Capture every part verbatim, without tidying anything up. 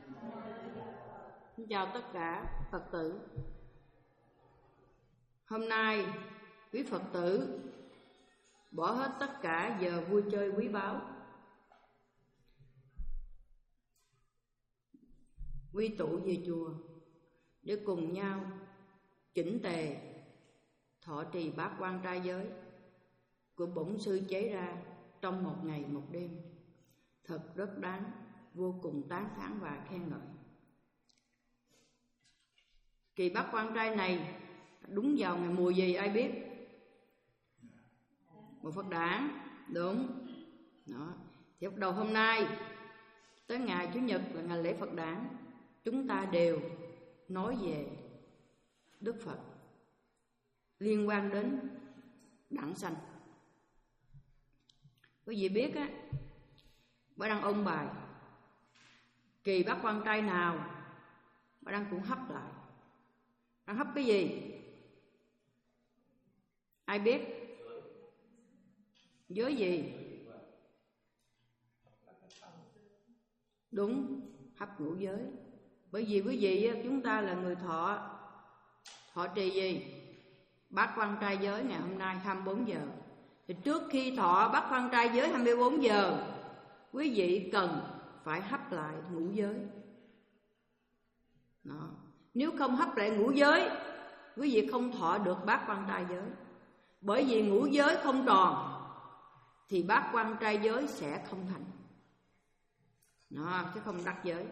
Xin chào tất cả Phật tử. Hôm nay quý Phật tử bỏ hết tất cả giờ vui chơi quý báu, quy tụ về chùa để cùng nhau chỉnh tề thọ trì bát quan trai giới của bổn sư chế ra trong một ngày một đêm. Thật rất đáng vô cùng tán thán và khen ngợi. Kỳ bát quan trai này đúng vào ngày mùa gì ai biết? Mùa Phật đản, đúng. Đó. Thì bắt đầu hôm nay tới ngày Chủ nhật là ngày lễ Phật đản, chúng ta đều nói về Đức Phật liên quan đến đản sanh. Quý vị biết á, bà đang ôn bài kỳ bát quan trai nào bà đang cũng hấp lại. Đang hấp cái gì? Ai biết? Giới gì? Đúng, hấp ngũ giới. Bởi vì quý vị chúng ta là người thọ thọ trì gì? Bát quan trai giới ngày hôm nay hai mươi bốn giờ. Thì trước khi thọ bát quan trai giới hai mươi bốn giờ, quý vị cần phải hấp lại ngũ giới. Đó. Nếu không hấp lại ngũ giới, quý vị không thọ được bát quan trai giới. Bởi vì ngũ giới không tròn thì bát quan trai giới sẽ không thành. Đó, chứ không đắc giới.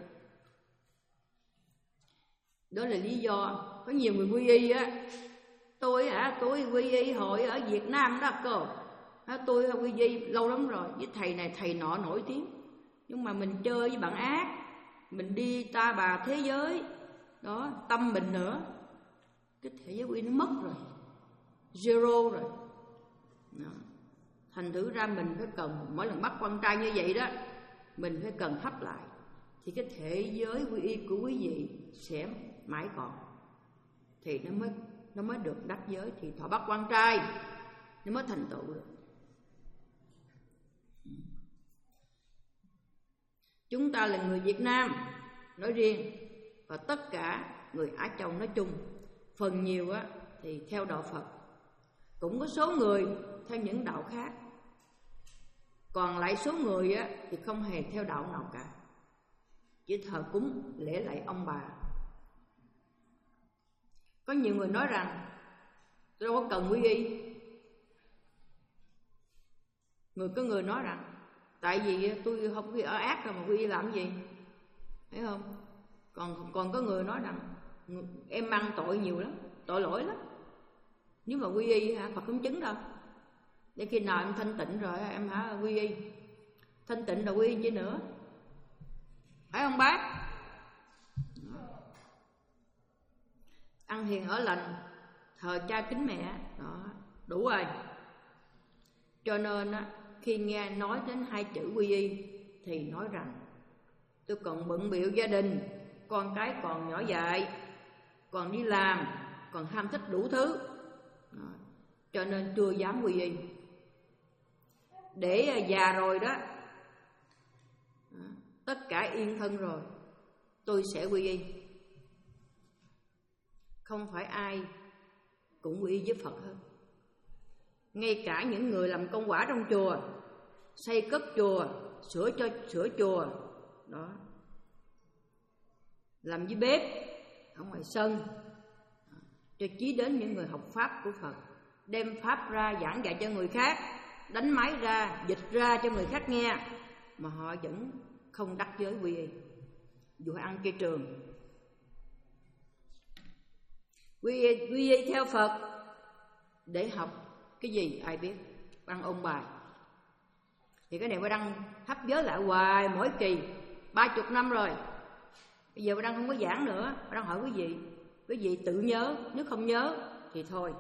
Đó là lý do có nhiều người quy y á. Tôi hả, tôi quy y hội ở Việt Nam đó cô. Tôi quy y lâu lắm rồi, với thầy này thầy nọ nổi tiếng. Nhưng mà mình chơi với bạn ác, mình đi ta bà thế giới, đó, tâm mình nữa, cái thế giới quy nó mất rồi, zero rồi. Đó. Thành thử ra mình phải cần mỗi lần bắt quan trai như vậy đó, mình phải cần hấp lại, thì cái thế giới quy y của quý vị sẽ mãi còn, thì nó mới nó mới được đắc giới, thì thọ bắt quan trai nó mới thành tựu được. Chúng ta là người Việt Nam nói riêng và tất cả người Á Châu nói chung, phần nhiều á thì theo đạo Phật, cũng có số người theo những đạo khác, còn lại số người á thì không hề theo đạo nào cả, chỉ thờ cúng lễ lạy ông bà. Có nhiều người nói rằng tôi đâu có cần quy y. Người có người nói rằng tại vì tôi không có ở ác rồi mà quy y làm gì, thấy không? Còn còn có người nói rằng em mang tội nhiều lắm, tội lỗi lắm. Nếu mà quy y hả, Phật không chứng đâu. Để khi nào em thanh tịnh rồi em hả quy y. Thanh tịnh là quy y chứ nữa, phải không bác? Ăn hiền ở lành, thờ cha kính mẹ, đó, đủ rồi. Cho nên á, khi nghe nói đến hai chữ quy y thì nói rằng tôi còn bận bịu gia đình, con cái còn nhỏ dại, còn đi làm, còn ham thích đủ thứ, đó, cho nên chưa dám quy y. Để già rồi đó, đó, tất cả yên thân rồi, tôi sẽ quy y. Không phải ai cũng quy y với Phật hết. Ngay cả những người làm công quả trong chùa, xây cất chùa, sửa cho sửa chùa, đó, làm với bếp ở ngoài sân, cho chí đến những người học pháp của Phật, đem pháp ra giảng dạy cho người khác, đánh máy ra, dịch ra cho người khác nghe, mà họ vẫn không đắc giới quy y. Dù ăn chay trường, quy y, quy y theo Phật để học cái gì ai biết, đang ôn bài. Thì cái này bà đang hấp giới lại hoài mỗi kỳ ba chục năm rồi. Bây giờ bà đang không có giảng nữa, bà đang hỏi quý vị, quý vị tự nhớ, nếu không nhớ thì thôi.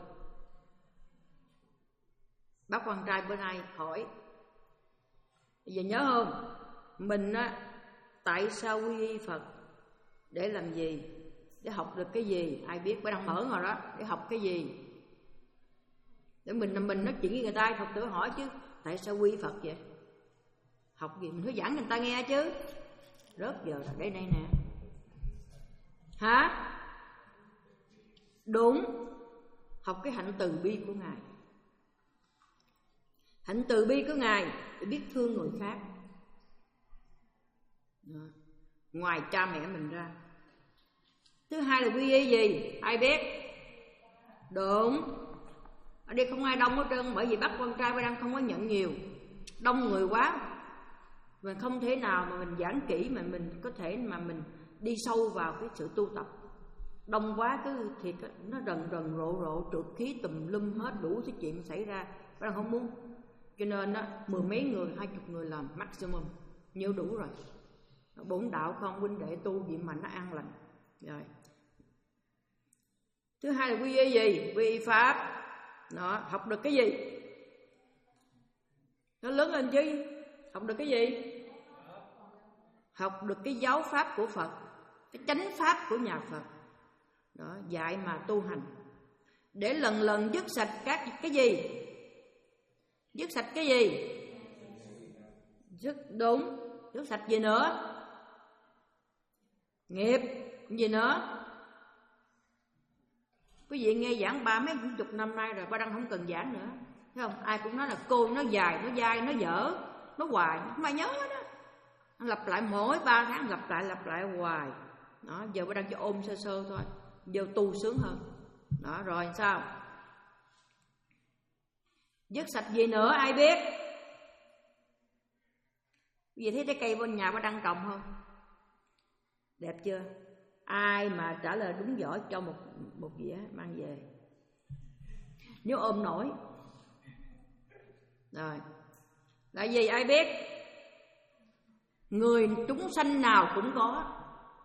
Bác quan trai bữa nay hỏi, bây giờ nhớ không? Mình á, tại sao quy y Phật? Để làm gì? Để học được cái gì? Ai biết, bà đang mở rồi đó, để học cái gì? Để mình mình nói chuyện với người ta, Phật tử hỏi chứ tại sao quy Phật vậy? Học gì mình phải giảng cho người ta nghe chứ. Rớt giờ là đây đây nè. Hả? Đúng. Học cái hạnh từ bi của Ngài. Hạnh từ bi của Ngài để biết thương người khác. Đó. Ngoài cha mẹ mình ra. Thứ hai là quy y gì? Ai biết? Đúng. Ở đây không ai đông hết trơn, bởi vì bắt con trai Ba Đăng không có nhận nhiều. Đông người quá, mình không thể nào mà mình giảng kỹ mà mình có thể mà mình đi sâu vào cái sự tu tập. Đông quá cứ thiệt nó rần rần rộ rộ, trượt khí tùm lum hết, đủ thứ chuyện xảy ra. Ba Đăng không muốn. Cho nên đó, mười mấy người, hai chục người làm maximum, nhiêu đủ rồi. Bốn đạo không huynh đệ tu gì mà nó an lành. Rồi. Thứ hai là quy y gì? Quy y pháp. Đó, học được cái gì? Nó lớn lên chứ. Học được cái gì? Học được cái giáo pháp của Phật, cái chánh pháp của nhà Phật. Đó, dạy mà tu hành. Để lần lần dứt sạch các cái gì? Dứt sạch cái gì? Dứt đúng. Dứt sạch gì nữa? Nghiệp. Gì nữa? Quý vị nghe giảng ba mấy chục năm nay rồi, Ba Đăng không cần giảng nữa. Thấy không? Ai cũng nói là cô nó dài, nó dai, nó dở, nó hoài, không ai nhớ đó. Nó lặp lại mỗi ba tháng, lặp lại, lặp lại hoài. Đó, giờ Ba Đăng cho ôm sơ sơ thôi, giờ tu sướng hơn. Đó, rồi sao? Dứt sạch gì nữa ai biết? Quý vị thấy trái cây bên nhà Ba Đăng trồng không? Đẹp chưa? Ai mà trả lời đúng giỏi cho một một dĩa mang về. Nếu ôm nổi. Rồi. Là gì ai biết? Người chúng sanh nào cũng có.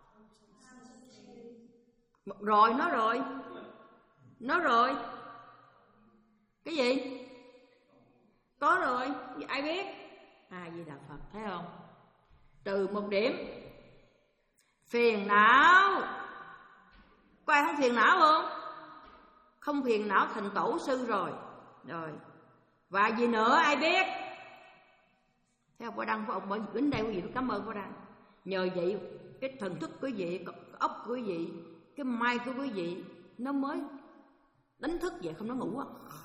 Rồi nó rồi. Nó rồi. Cái gì? Có rồi. Ai biết? À Di Đà Phật, thấy không? Trừ một điểm. Phiền não. Có ai không phiền não không? Không phiền não thành tổ sư rồi. Rồi. Và gì nữa ai biết? Theo Ba Đăng của ông bởi đến đây quý vị cảm ơn Ba Đăng. Nhờ vậy cái thần thức quý vị, cái óc của quý vị, cái mai của quý vị nó mới đánh thức vậy, không nó ngủ á.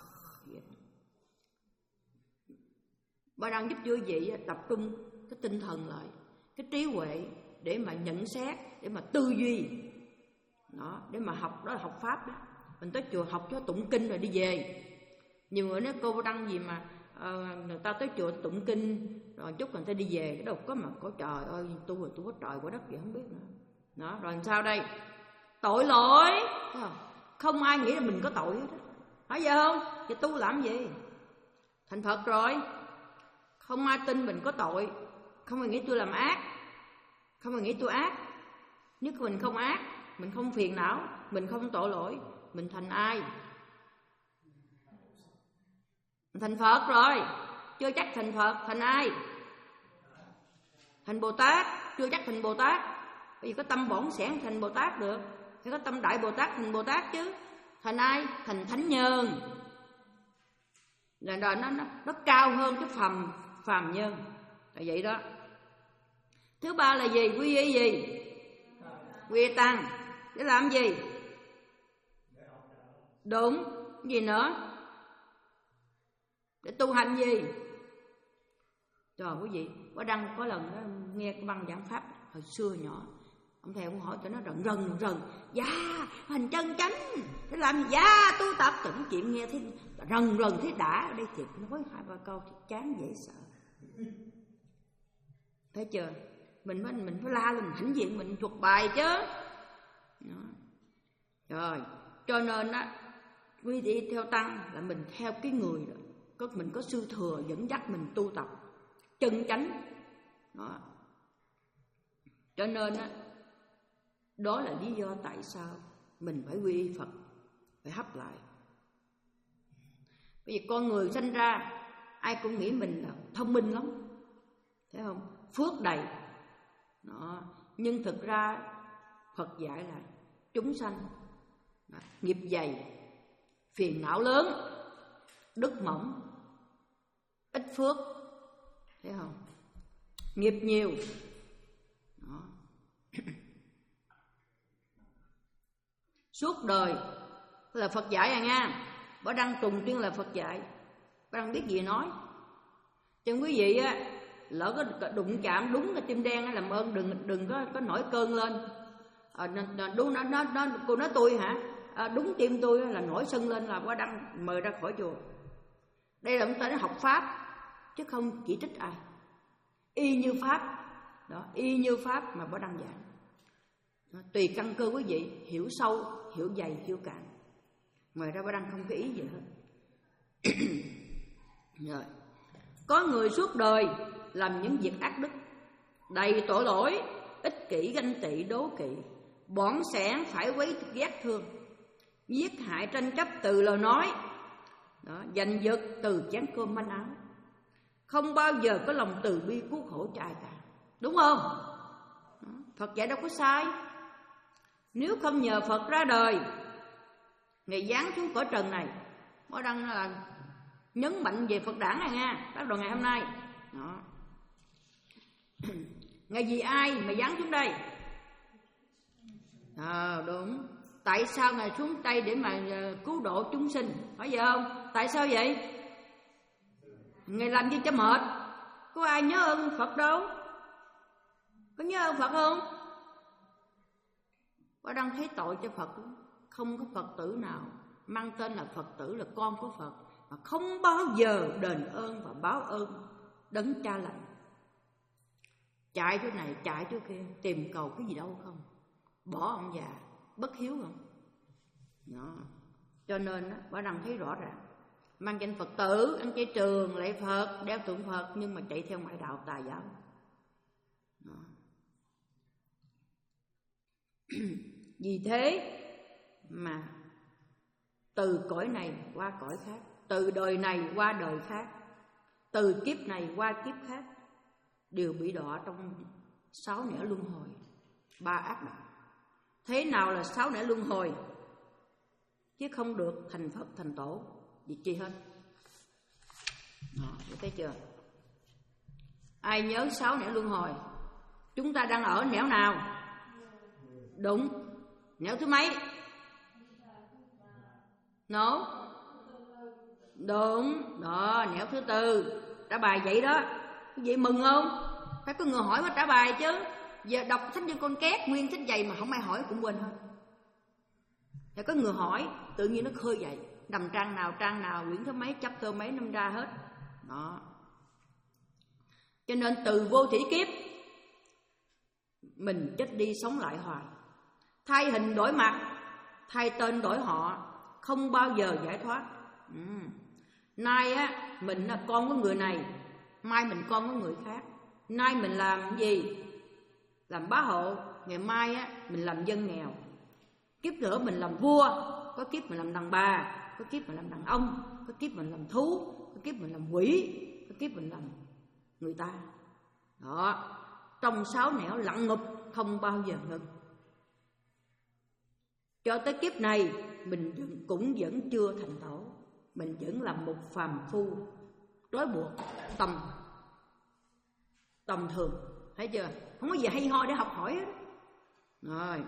Ba Đăng giúp quý vị tập trung cái tinh thần lại, cái trí huệ để mà nhận xét, để mà tư duy. Đó, để mà học, đó là học pháp đó. Mình tới chùa học cho tụng kinh rồi đi về. Nhiều người nói cô Đăng gì mà uh, người ta tới chùa tụng kinh rồi chút người ta đi về, cái đâu có mà có trời ơi tu rồi tu có trời quá đất vậy không biết nữa. Đó, rồi làm sao đây? Tội lỗi. Không, không ai nghĩ là mình có tội hết. Hỏi vậy không? Thì tu làm gì? Thành Phật rồi. Không ai tin mình có tội. Không ai nghĩ tôi làm ác. Không ai nghĩ tôi ác. Nếu mình không ác, mình không phiền não, mình không tội lỗi, mình thành ai? Thành Phật rồi. Chưa chắc thành Phật, thành ai? Thành Bồ Tát. Chưa chắc thành Bồ Tát. Bởi vì có tâm bổn sẻn thành Bồ Tát được. Phải có tâm Đại Bồ Tát thành Bồ Tát chứ. Thành ai? Thành Thánh Nhân. Là nó, nó, nó cao hơn cái phàm, phàm nhân. Là vậy đó. Thứ ba là gì? Quy y gì? Quy y tăng. Để làm gì? Đúng. Gì nữa? Để tu hành gì? Trời quý vị, Ba Đăng có lần đó, nghe cái băng giảng pháp hồi xưa nhỏ, ông thầy ông hỏi tụi nó rần rần rần, dạ hành chân chánh để làm gì? Dạ tu tập. Tưởng chuyện nghe thấy rần rần thấy đã. Ở đây thiệt nói hai ba câu thì chán dễ sợ. Thấy chưa? Mình mình mình phải la lên, mình hãnh diện, mình thuộc bài chứ. Đó. Rồi, cho nên á, quý vị theo tăng là mình theo cái người đó, có mình có sư thừa dẫn dắt mình tu tập chân chánh. Đó. Cho nên á, đó là lý do tại sao mình phải quy y Phật, phải hấp lại. Bởi vì con người sinh ra ai cũng nghĩ mình là thông minh lắm, thấy không? Phước đầy. Đó. Nhưng thực ra Phật dạy là chúng sanh đó, nghiệp dày, phiền não lớn, đức mỏng, ít phước, thấy không? Nghiệp nhiều. Đó. suốt đời là Phật dạy à nha. Bảo Đăng tùng tuyên là Phật dạy, Bảo Đăng biết gì nói. Cho quý vị á, lỡ có đụng chạm đúng cái tim đen á, làm ơn đừng đừng có có nổi cơn lên. À, đúng nó nó nó cô nói tôi hả? À, đúng tim tôi là nổi sân lên là Bảo Đăng mời ra khỏi chùa. Đây là chúng ta đã học pháp chứ không chỉ trích ai. Y như pháp đó, y như pháp mà Bảo Đăng giảng. Đó, tùy căn cơ quý vị hiểu sâu, hiểu dày, hiểu cạn. Ngoài ra Bảo Đăng không có ý gì hết. Rồi. Có người suốt đời làm những việc ác đức, đầy tội lỗi, ích kỷ, ganh tị, đố kỵ, bỏng sẻn, phải quấy ghét thương, giết hại, tranh chấp từ lời nói, đó, giành giật từ chén cơm manh áo, không bao giờ có lòng từ bi cứu khổ cho ai cả. Đúng không? Đó, Phật dạy đâu có sai. Nếu không nhờ Phật ra đời, Ngài giáng xuống cõi trần này, Bảo Đăng là nhấn mạnh về Phật đản này nha, bắt đầu ngày hôm nay. Đó. Ngày vì ai mà giáng xuống đây? À, đúng. Tại sao Ngài xuống đây để mà cứu độ chúng sinh? Phải vậy không? Tại sao vậy? Ngài làm gì cho mệt? Có ai nhớ ơn Phật đâu? Có nhớ ơn Phật không? Bảo Đăng thấy tội cho Phật. Không có Phật tử nào mang tên là Phật tử, là con của Phật, mà không bao giờ đền ơn và báo ơn đấng cha lành. Chạy chỗ này, chạy chỗ kia, tìm cầu cái gì đâu không? Bỏ ông già, bất hiếu không? Đó. Cho nên đó, Bảo Đăng thấy rõ ràng, mang danh Phật tử, ăn chay trường, lạy Phật, đeo tượng Phật, nhưng mà chạy theo ngoại đạo tà giáo. Đó. Vì thế mà từ cõi này qua cõi khác, từ đời này qua đời khác, từ kiếp này qua kiếp khác, đều bị đọa trong sáu nẻo luân hồi, ba ác đạo. Thế nào là sáu nẻo luân hồi? Chứ không được thành Phật thành tổ gì chi hết. Đó, thấy chưa? Ai nhớ sáu nẻo luân hồi? Chúng ta đang ở nẻo nào? Đúng. Nẻo thứ mấy? No. Đúng. Đó, nẻo thứ tư. Trả bài vậy đó. Vậy mừng không? Phải có người hỏi mà trả bài chứ. Giờ đọc sách như con két, nguyên sách dày mà không ai hỏi cũng quên hết. Phải có người hỏi, tự nhiên nó khơi dậy. Nằm trang nào, trang nào, quyển thứ mấy, chấp thơ mấy, năm ra hết. Đó. Cho nên từ vô thủy kiếp, mình chết đi sống lại hoài. Thay hình đổi mặt, thay tên đổi họ, không bao giờ giải thoát. ừ. Nay á, mình là con của người này, mai mình con của người khác. Nay mình làm gì? Làm bá hộ. Ngày mai á, mình làm dân nghèo. Kiếp nữa mình làm vua. Có kiếp mình làm đàn bà. Có kiếp mình làm đàn ông. Có kiếp mình làm thú. Có kiếp mình làm quỷ. Có kiếp mình làm người ta. Đó. Trong sáu nẻo lặng ngục, không bao giờ ngừng. Cho tới kiếp này mình cũng vẫn chưa thành tổ. Mình vẫn là một phàm phu trói buộc tầm tầm thường. Thấy chưa? Không có gì hay ho để học hỏi hết. Rồi.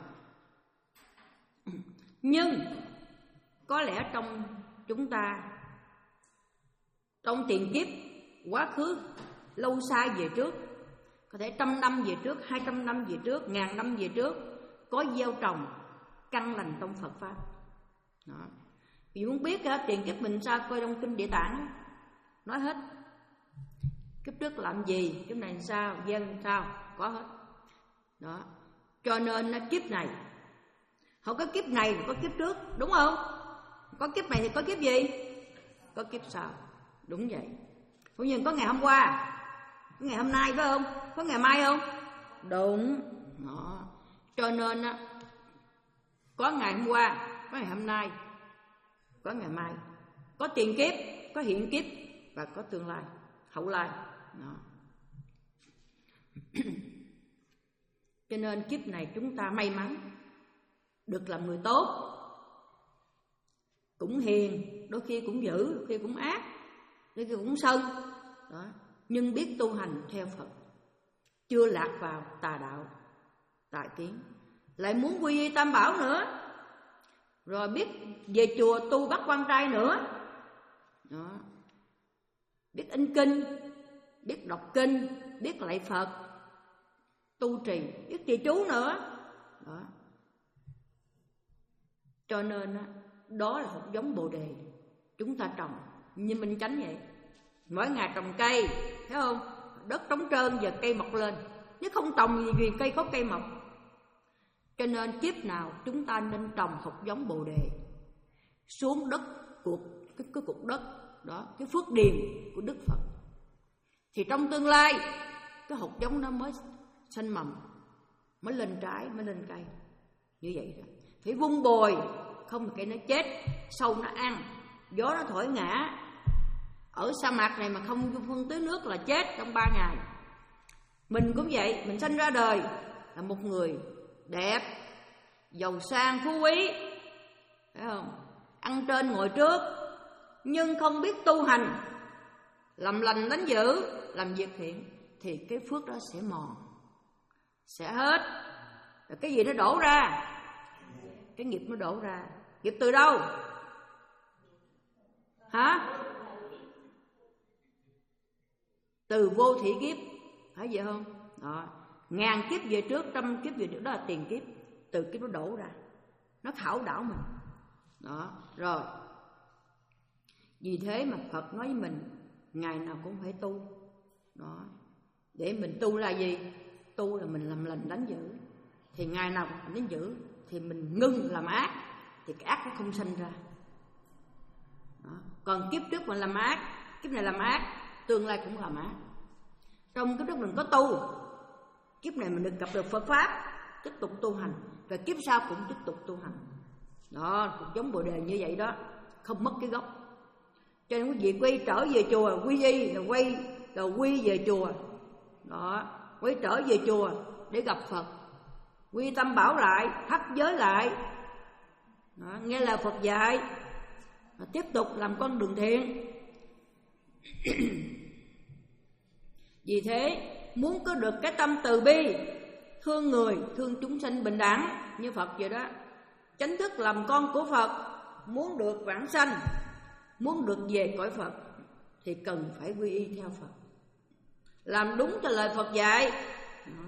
Nhưng có lẽ trong chúng ta, trong tiền kiếp quá khứ lâu xa về trước, có thể trăm năm về trước, hai trăm năm về trước, ngàn năm về trước, có gieo trồng căn lành trong Phật pháp. Đó. Vì muốn biết á, tiền kiếp mình sao, coi trong kinh Địa Tạng nói hết. Kiếp trước làm gì, kiếp này sao, dân sao, có hết. Đó. Cho nên kiếp này không có kiếp này mà có kiếp trước, đúng không? Có kiếp này thì có kiếp gì? Có kiếp sau. Đúng vậy. Cũng như có ngày hôm qua, có ngày hôm nay phải không? Có ngày mai không? Đúng. Đó. Cho nên á, có ngày hôm qua, có ngày hôm nay, có ngày mai, có tiền kiếp, có hiện kiếp và có tương lai, hậu lai. Đó. Cho nên kiếp này chúng ta may mắn được làm người tốt, cũng hiền, đôi khi cũng dữ, đôi khi cũng ác, đôi khi cũng sân. Đó. Nhưng biết tu hành theo Phật, chưa lạc vào tà đạo, tà kiến, lại muốn quy y Tam Bảo nữa. rồi biết về chùa tu bắt quan trai nữa. Đó. Biết in kinh, biết đọc kinh, biết lạy Phật, tu trì, biết trì chú nữa. Đó. Cho nên đó là hột giống Bồ Đề chúng ta trồng như Minh Chánh vậy. Mỗi ngày trồng cây, thấy không? Đất trống trơn giờ cây mọc lên. Nếu không trồng gì, gì cây có cây mọc. Cho nên kiếp nào chúng ta nên trồng hột giống Bồ Đề xuống đất của cái, cái cục đất đó, cái phước điền của Đức Phật. Thì trong tương lai cái hột giống nó mới sinh mầm, mới lên trái, mới lên cây. Như vậy đó. Phải vun bồi, không thì cây nó chết, sâu nó ăn, gió nó thổi ngã. Ở sa mạc này mà không phân tưới nước là chết trong ba ngày. Mình cũng vậy, mình sinh ra đời là một người đẹp, giàu sang, phú quý, phải không? Ăn trên ngồi trước, nhưng không biết tu hành, làm lành đánh dữ, làm việc thiện, thì cái phước đó sẽ mòn, sẽ hết. Rồi cái gì nó đổ ra? Cái nghiệp nó đổ ra. Nghiệp từ đâu? Hả? Từ vô thị kiếp, phải vậy không? Đó. Ngàn kiếp về trước, trăm kiếp về trước, đó là tiền kiếp. Từ kiếp nó đổ ra, nó khảo đảo mình. Đó, rồi. Vì thế mà Phật nói với mình, ngày nào cũng phải tu. Đó. Để mình tu là gì? Tu là mình làm lành đánh dữ. Thì ngày nào cũng đánh dữ, thì mình ngưng làm ác, thì cái ác nó không sinh ra. Đó. Còn kiếp trước mình làm ác, kiếp này làm ác, tương lai cũng làm ác. Trong kiếp trước mình có tu, kiếp này mình được gặp được Phật Pháp, tiếp tục tu hành, và kiếp sau cũng tiếp tục tu hành. Đó, cũng giống Bồ Đề như vậy đó, không mất cái gốc. Cho nên quý vị quay trở về chùa, quy y là quay, là quy về chùa. Đó, quay trở về chùa để gặp Phật, quy tâm bảo lại, thắp giới lại. Đó, nghe lời Phật dạy, và tiếp tục làm con đường thiện. Vì thế, muốn có được cái tâm từ bi, thương người, thương chúng sinh bình đẳng như Phật vậy đó, chánh thức làm con của Phật, muốn được vãng sanh, muốn được về cõi Phật, thì cần phải quy y theo Phật, làm đúng theo lời Phật dạy. Đó,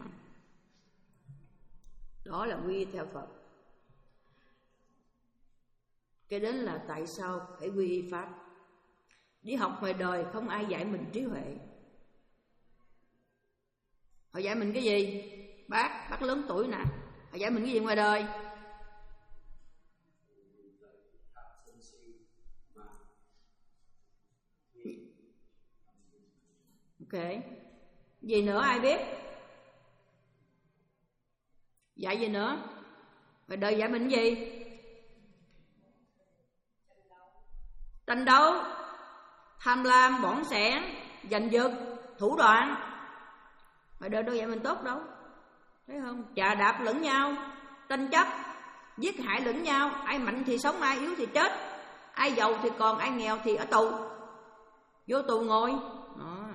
đó là quy y theo Phật. Cái đến là tại sao phải quy y Pháp. Đi học ngoài đời không ai dạy mình trí huệ. Họ dạy mình cái gì? Bác, bác lớn tuổi nè, họ dạy mình cái gì ngoài đời? Ok. Gì nữa ai biết? Dạy gì nữa? Ngoài đời dạy mình cái gì? Tranh đấu, tham lam, bỏng sẻn, giành giật, thủ đoạn. Ngoài đời đâu dạy mình tốt đâu, thấy không? Chà đạp lẫn nhau, tranh chấp, giết hại lẫn nhau. Ai mạnh thì sống, ai yếu thì chết. Ai giàu thì còn, ai nghèo thì ở tù, vô tù ngồi. Đó.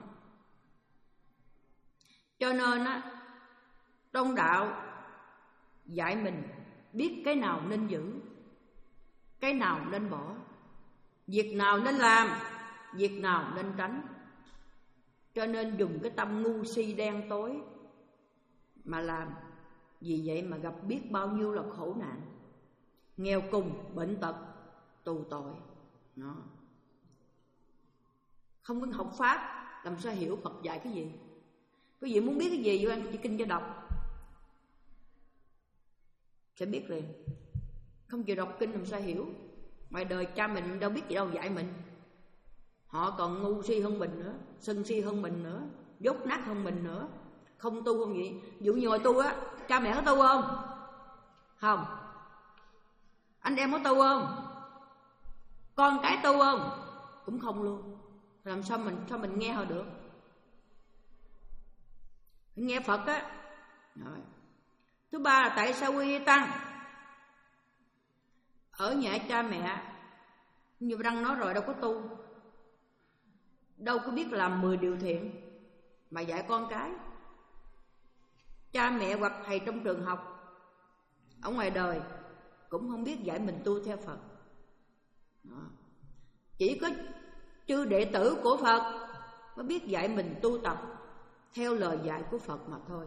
Cho nên á, trong đạo dạy mình biết cái nào nên giữ, cái nào nên bỏ, việc nào nên làm, việc nào nên tránh. Cho nên dùng cái tâm ngu si đen tối mà làm. Vì vậy mà gặp biết bao nhiêu là khổ nạn, nghèo cùng, bệnh tật, tù tội. Đó. Không có học Pháp, làm sao hiểu Phật dạy cái gì? Quý vị muốn biết cái gì, vô ăn chỉ kinh cho đọc, sẽ biết liền. Không chịu đọc kinh làm sao hiểu? Ngoài đời cha mình đâu biết gì đâu dạy mình. Họ còn ngu si hơn mình nữa, sân si hơn mình nữa, dốt nát hơn mình nữa, không tu không gì. Dụ như ngồi tu á, cha mẹ có tu không? Không. Anh em có tu không? Con cái tu không? Cũng không luôn. Làm sao mình sao mình nghe họ được? Nghe Phật á. Rồi. Thứ ba là tại sao quy y tăng? Ở nhà cha mẹ như Đăng nói rồi, đâu có tu, đâu có biết làm mười điều thiện mà dạy con cái. Cha mẹ hoặc thầy trong trường học, ở ngoài đời cũng không biết dạy mình tu theo Phật. Đó. Chỉ có chư đệ tử của Phật mới biết dạy mình tu tập theo lời dạy của Phật mà thôi.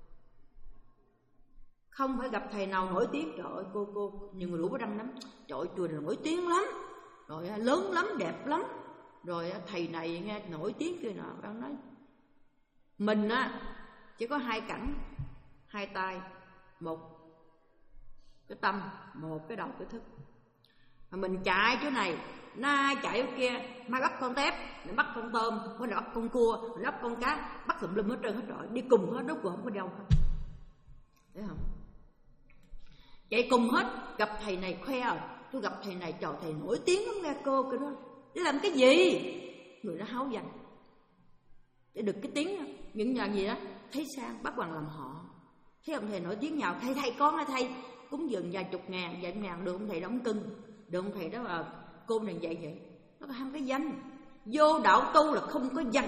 Không phải gặp thầy nào nổi tiếng, trời ơi cô cô nhiều người rủ Bá Đăng lắm, trời ơi chùa này nổi tiếng lắm, rồi lớn lắm, đẹp lắm, rồi thầy này nghe nổi tiếng kia nọ. Đang nói mình á chỉ có hai cẳng, hai tay, một cái tâm, một cái đầu cái thức. Mà mình chạy chỗ này, nay chạy chỗ kia, mai bắt con tép, mình bắt con tôm, mới bắt con cua, mình bắt con cá, bắt tùm lum hết trơn hết rồi, đi cùng hết, rốt cuộc không có đâu hết. Thấy không? Chạy cùng hết, gặp thầy này khoe rồi, tôi gặp thầy này, trời thầy nổi tiếng lắm nghe cô cái đó. Để làm cái gì? Người nó háo danh để được cái tiếng, những nhà gì đó thấy sang bắt bằng làm họ. Thấy ông thầy nổi tiếng nhào thầy thầy con ơi thầy, cúng dường vài chục ngàn, vài ngàn được ông thầy đó ông cưng, được ông thầy đó là cô này vậy vậy. Nó có ham cái danh. Vô đạo tu là không có danh.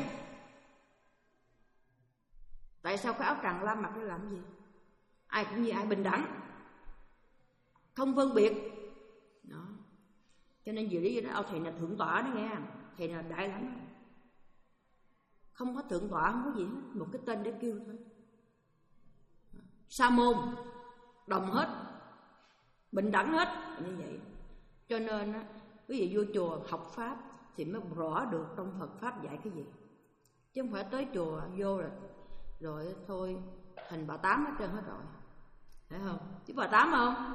Tại sao cái áo tràng lam mặc để làm gì? Ai cũng như ai, bình đẳng, không phân biệt. Đó. Cho nên vì lý do đó ông thầy là thượng tọa đó nghe, thầy là đại lắm. Không có thượng tọa, không có gì hết, một cái tên để kêu thôi. Sa môn đồng hết, bình đẳng hết, như vậy. Cho nên á, quý vị vô chùa học pháp thì mới rõ được trong Phật pháp dạy cái gì, chứ không phải tới chùa vô rồi rồi thôi thành bà Tám hết trơn hết rồi, thấy không? Chứ bà Tám không?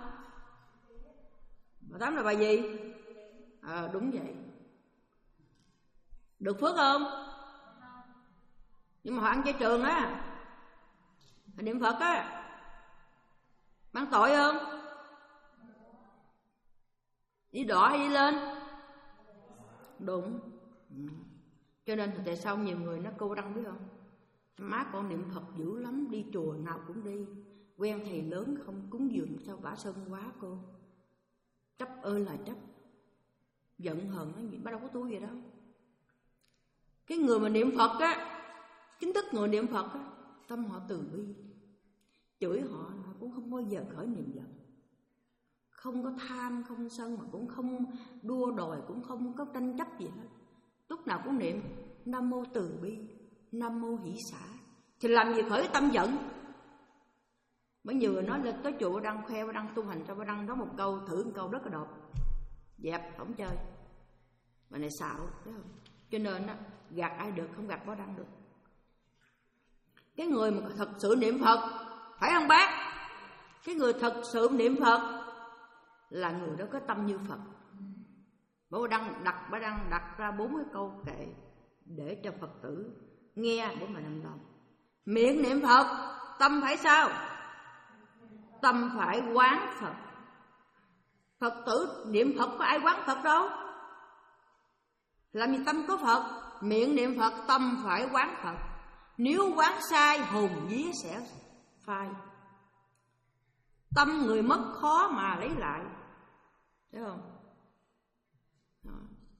Bà Tám là bà gì? À, đúng vậy. Được phước không? Nhưng mà họ ăn chay trường á, họ niệm Phật á, mang tội không? Đi đỏ hay đi lên? Đúng. Cho nên tại sao nhiều người nó cô Đăng biết không? Má con niệm Phật dữ lắm, đi chùa nào cũng đi, quen thầy lớn không cúng dường sao bả sân quá cô. Chấp ơi là chấp, giận hờn nói gì, bả đâu có tu gì đâu. Cái người mà niệm Phật á, chính thức người niệm Phật á, tâm họ từ bi, chửi họ họ cũng không bao giờ khởi niệm giận, không có tham không sân, mà cũng không đua đòi, cũng không có tranh chấp gì hết. Lúc nào cũng niệm Nam mô từ bi, Nam mô hỷ xả, thì làm gì khởi tâm giận. Bởi nhiều người nói lên tới chùa đang khoe, đang tu hành cho Bá Đăng đó một câu, thử một câu rất là đột, dẹp không chơi, mà này xạo, thấy không? Cho nên á, gạt ai được, không gạt Bá Đăng được. Cái người mà thật sự niệm Phật, phải không bác? Cái người thật sự niệm Phật là người đó có tâm như Phật. Bá Đăng đặt Bá Đăng đặt ra bốn cái câu kệ để cho Phật tử nghe để mà nằm lòng. Miệng niệm Phật, tâm phải sao? Tâm phải quán Phật. Phật tử niệm Phật có ai quán Phật đâu, làm gì tâm có Phật. Miệng niệm Phật, tâm phải quán Phật. Nếu quán sai, hồn vía sẽ phai. Tâm người mất khó mà lấy lại, thấy không? Đó.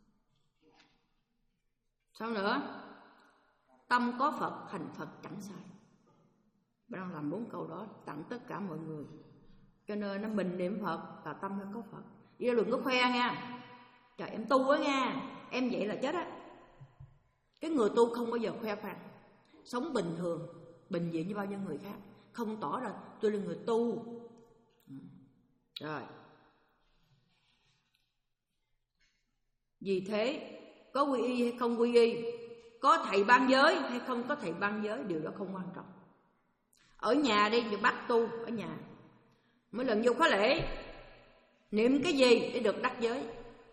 Sao nữa? Tâm có Phật, thành Phật chẳng sai. Bá Đăng làm bốn câu đó tặng tất cả mọi người. Cho nên nó mình niệm Phật là tâm phải có Phật. Đi ra đừng có khoe nha, trời em tu á nha, em vậy là chết á. Cái người tu không bao giờ khoe khoang, sống bình thường, bình dị như bao nhiêu người khác, không tỏ ra tôi là người tu. Rồi. Vì thế, có quy y hay không quy y, có thầy ban giới hay không có thầy ban giới, điều đó không quan trọng. Ở nhà đi, thì bắt tu ở nhà. Mỗi lần vô khóa lễ, niệm cái gì để được đắc giới?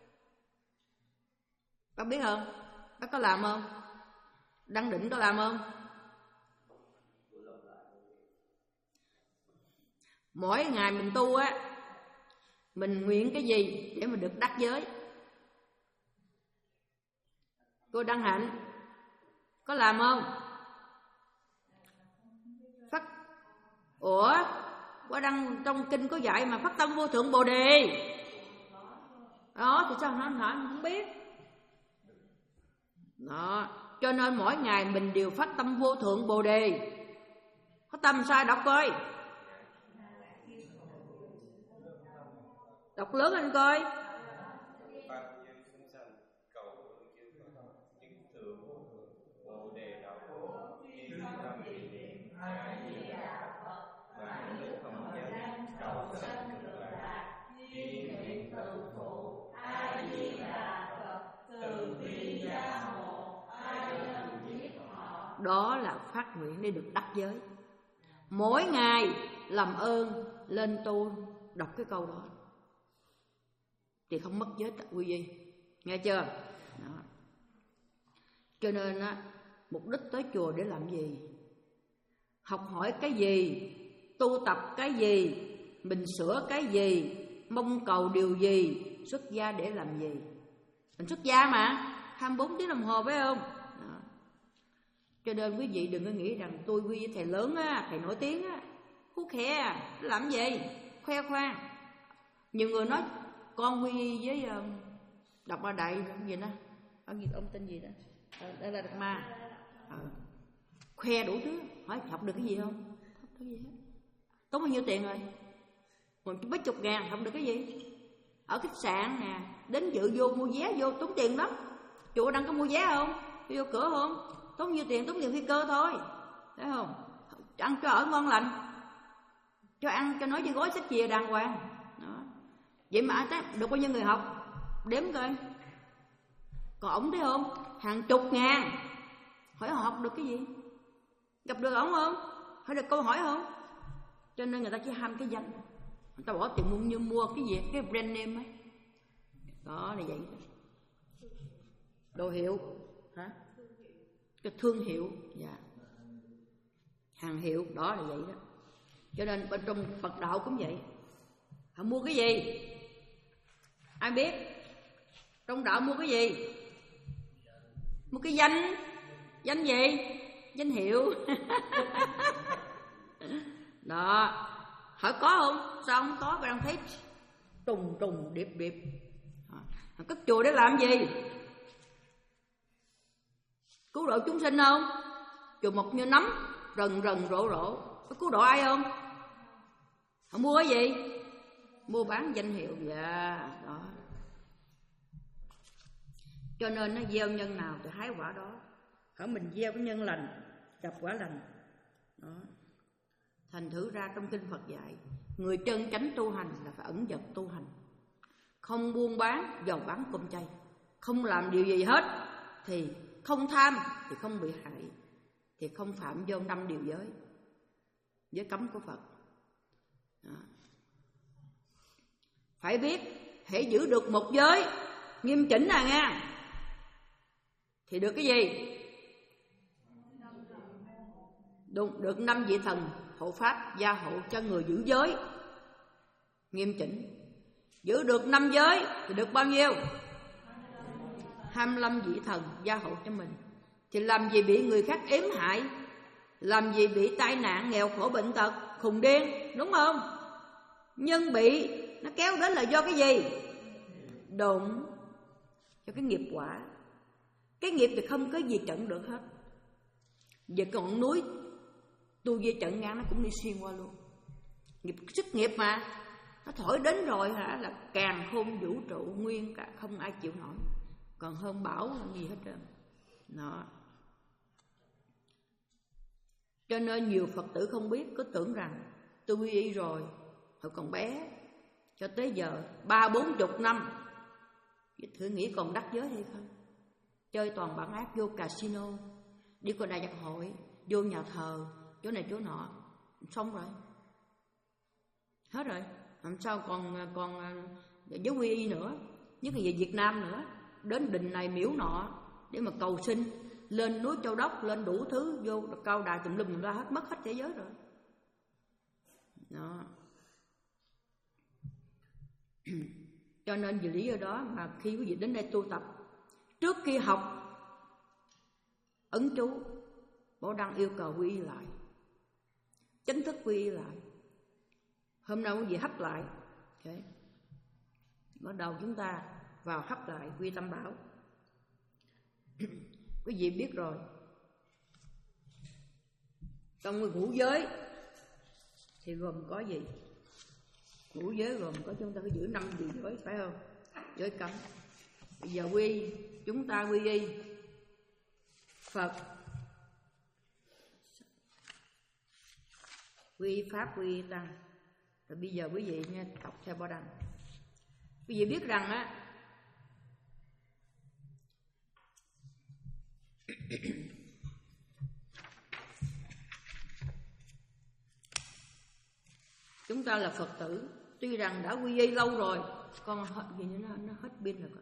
Bác biết không? Bác có làm không? Đăng Định có làm không? Mỗi ngày mình tu á, mình nguyện cái gì để mà được đắc giới? Cô Đăng Hạnh có làm không? Phát Ủa Bá Đăng trong kinh có dạy mà, phát tâm vô thượng Bồ Đề. Đó thì sao nó hỏi không biết. Đó, cho nên mỗi ngày mình đều phát tâm vô thượng Bồ Đề. Có tâm sai đọc coi. Đọc lớn anh coi. Đó là phát nguyện để được đắc giới. Mỗi ngày làm ơn lên tu đọc cái câu đó thì không mất giới quy y, nghe chưa? Đó. Cho nên á, mục đích tới chùa để làm gì? Học hỏi cái gì? Tu tập cái gì? Mình sửa cái gì? Mong cầu điều gì? Xuất gia để làm gì? Mình xuất gia mà, hai mươi bốn tiếng đồng hồ phải không? Đó. Cho nên quý vị đừng có nghĩ rằng tôi quy với thầy lớn á, thầy nổi tiếng á, hú khè, làm gì? Khoe khoang. Nhiều người nói con quy với uh, đọc ở đại gì đó, ở gì ông tên gì đó, à, đây là Đạt Ma, à, khoe đủ thứ, hỏi học được cái gì không? Học được cái gì hết. Tốn bao nhiêu tiền rồi? Còn mấy chục ngàn học được cái gì? Ở khách sạn nè, đến dự vô mua vé vô tốn tiền lắm. Chùa đang có mua vé không? Vô cửa không? Tốn nhiêu tiền? Tốn tiền phi cơ thôi, thấy không? Ăn cho ở ngon lành, cho ăn cho nói với gói sách chìa đàng hoàng. Đó. Vậy mà anh được bao nhiêu người học? Đếm coi. Còn ổng thấy không? Hàng chục ngàn. Hỏi họ học được cái gì? Gặp được ổng không? Hỏi được câu hỏi không? Cho nên người ta chỉ ham cái danh. Người ta bỏ tiền mua như mua cái gì? Cái brand name ấy. Đó là vậy. Đồ hiệu. Hả? Cái thương hiệu. Dạ. Hàng hiệu. Đó là vậy đó. Cho nên bên trong Phật đạo cũng vậy. Họ mua cái gì? Ai biết? Trong đạo mua cái gì? Mua cái danh. Danh gì? Danh hiệu. Đó. Hỏi có không? Sao không có? Bạn thấy trùng trùng điệp điệp. À, cất chùa để làm gì? Cứu độ chúng sinh không? Chùa mọc như nấm, rần rần rộ rộ. Có cứu độ ai không? Họ mua cái gì? Mua bán danh hiệu. Dạ, đó. Cho nên nó gieo nhân nào thì hái quả đó. Hỏi mình gieo cái nhân lành, gặp quả lành. Đó. Thành thử ra trong kinh Phật dạy, người chân chánh tu hành là phải ẩn dật tu hành. Không buôn bán, dầu bán cơm chay. Không làm điều gì hết. Thì không tham, thì không bị hại, thì không phạm vô năm điều giới, giới cấm của Phật. Đó. Phải biết, hãy giữ được một giới nghiêm chỉnh à nghe, thì được cái gì? Đúng, được năm vị thần hộ pháp gia hộ cho người giữ giới nghiêm chỉnh. Giữ được năm giới thì được bao nhiêu? hai mươi lăm vị thần gia hộ cho mình. Thì làm gì bị người khác ếm hại, làm gì bị tai nạn, nghèo khổ, bệnh tật, khùng điên, đúng không? Nhưng bị nó kéo đến là do cái gì? Đụng cho cái nghiệp quả. Cái nghiệp thì không có gì chặn được hết. Giờ còn núi tu vi trận ngang nó cũng đi xuyên qua luôn. Nghiệp sức nghiệp mà nó thổi đến rồi hả là càn khôn vũ trụ nguyên cả, không ai chịu nổi. Còn hơn bão làm gì hết trơn. Đó. Cho nên nhiều Phật tử không biết, cứ tưởng rằng tôi quy y rồi hồi còn bé cho tới giờ ba bốn chục năm, thử nghĩ còn đắc giới hay không? Chơi toàn bản ác, vô casino, đi qua đại nhạc hội, vô nhà thờ, chỗ này chỗ nọ, xong rồi, hết rồi. Làm sao còn còn với quy y nữa, nhất là về Việt Nam nữa, đến đình này miếu nọ để mà cầu xin, lên núi Châu Đốc, lên đủ thứ, vô cao đài tùm lum ra hết, mất hết thế giới rồi. Đó. Cho nên vì lý do đó mà khi quý vị đến đây tu tập, trước khi học ấn chú, Bảo Đăng yêu cầu quy y lại, chính thức quy y lại. Hôm nay quý vị hấp lại, okay. Bắt đầu chúng ta vào hấp lại quy tâm bảo. Quý vị biết rồi, trong ngũ giới thì gồm có gì? Ngũ giới gồm có chúng ta phải giữ năm điều giới, phải không? Giới cấm. Bây giờ quy chúng ta quy y Phật, quy y Pháp, quy y Tăng. Rồi bây giờ quý vị nha, đọc theo Bảo Đăng. Quý vị biết rằng á, chúng ta là Phật tử, tuy rằng đã quy y lâu rồi, con hết gì nó nó hết pin rồi.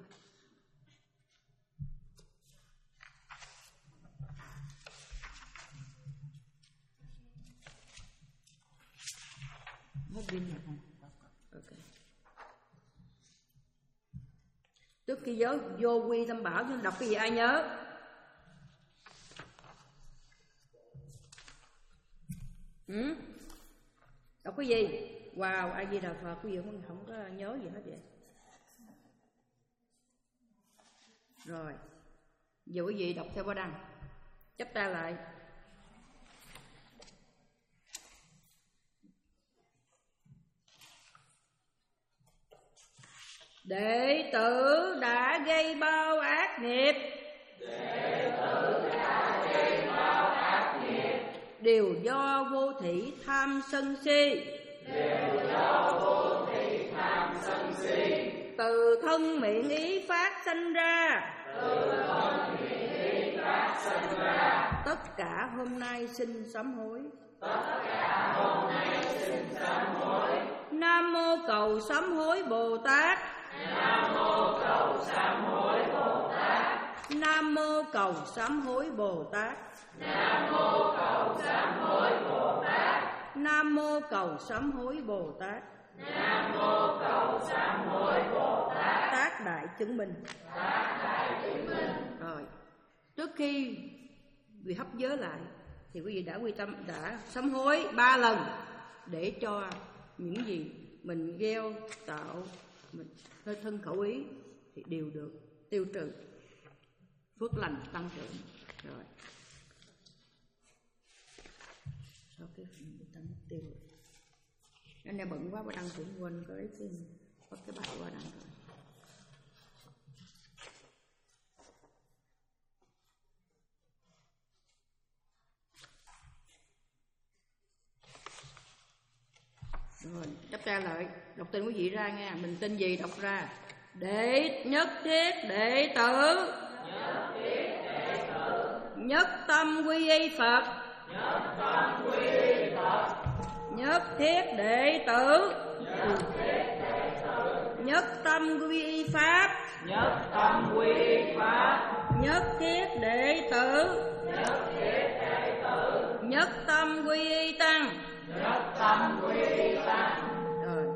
Hết pin rồi không? Okay. Trước khi vô, vô quy Tam Bảo đọc cái gì ai nhớ? Ừ? Đọc cái gì? Wow, A Di Đà Phật, quý vị không, không có nhớ gì hết vậy. Rồi, giờ quý vị đọc theo Bảo Đăng, chắp tay lại. Đệ tử đã gây bao ác nghiệp, đệ tử đã gây bao ác nghiệp, đều do vô thị tham sân si, đều do vô thị tham sân si, từ thân miệng ý phát sanh ra, từ thân miệng ý phát sanh ra, tất cả hôm nay xin sám hối, tất cả hôm nay xin sám hối. Nam mô cầu sám hối Bồ Tát, Nam mô cầu sám hối Bồ Tát, Nam mô cầu sám hối Bồ Tát, Nam mô cầu sám hối Bồ Tát, Nam mô cầu sám hối Bồ Tát, Nam mô cầu sám hối Bồ Tát. Tác đại chứng minh, tác đại chứng minh. Rồi, trước khi quý hấp giới lại thì quý vị đã quy tâm, đã sám hối ba lần để cho những gì mình gieo tạo mình hơi thân khẩu ý thì đều được tiêu trừ, phước lành tăng trưởng. Rồi sau cái phần người ta mất tiêu rồi, anh em bận quá Bảo Đăng cũng quên có cái có cái bài Bảo Đăng rồi. Rồi, chắp tay lại, đọc tên quý vị ra nha, mình tên gì đọc ra. Đệ nhất thiết đệ tử, nhất thiết đệ tử, nhất tâm quy y Phật, nhất tâm quy y Phật, nhất thiết đệ tử, nhất thiết đệ tử, nhất tâm quy y Pháp, nhất tâm quy y Pháp, nhất thiết đệ tử, nhất thiết đệ tử, nhất tâm quy y Tăng, nhất tâm quy y Tăng. Rồi,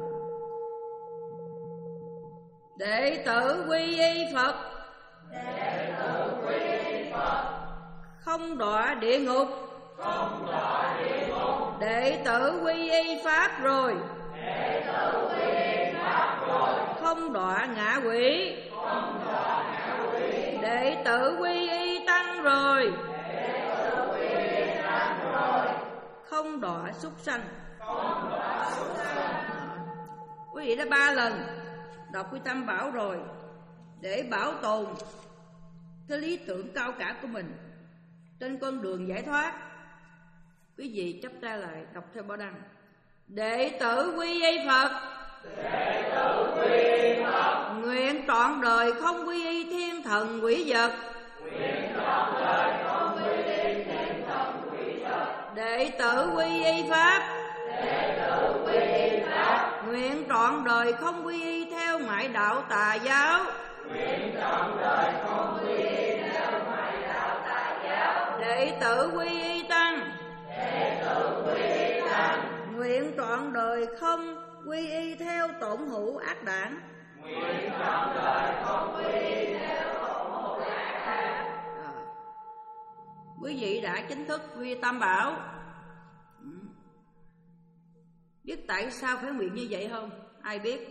đệ tử quy y Phật, đệ tử quy y Phật, không đọa địa ngục, không đọa địa ngục. Đệ tử quy y Pháp rồi, đệ tử quy y Pháp rồi, không đọa ngạ quỷ, không đọa ngạ quỷ. Đệ tử quy y Tăng rồi, đệ tử quy y Tăng rồi, không đọa súc sanh, không đọa súc sanh. Quý vị đã ba lần đọc quy Tam Bảo rồi để bảo tồn cái lý tưởng cao cả của mình trên con đường giải thoát. Quý vị chắp tay lại đọc theo Bảo Đăng. Đệ tử quy y Phật, đệ tử quy y Phật, nguyện trọn đời không quy y thiên thần quỷ vật, nguyện trọn đời không quy y thiên thần quỷ vật. Đệ tử quy y Pháp, đệ tử quy y Pháp, nguyện trọn đời không quy y theo ngoại đạo tà giáo, nguyện trọn đời không quy y theo ngoại đạo tà giáo. Đệ tử quy y Tăng, đệ tử quy y Tăng, nguyện trọn đời không quy y theo tổn hữu ác đảng, nguyện trọn đời không quy y theo tổn hữu ác đảng. Rồi, quý vị đã chính thức quy Tam Bảo. Biết tại sao phải nguyện như vậy không? Ai biết?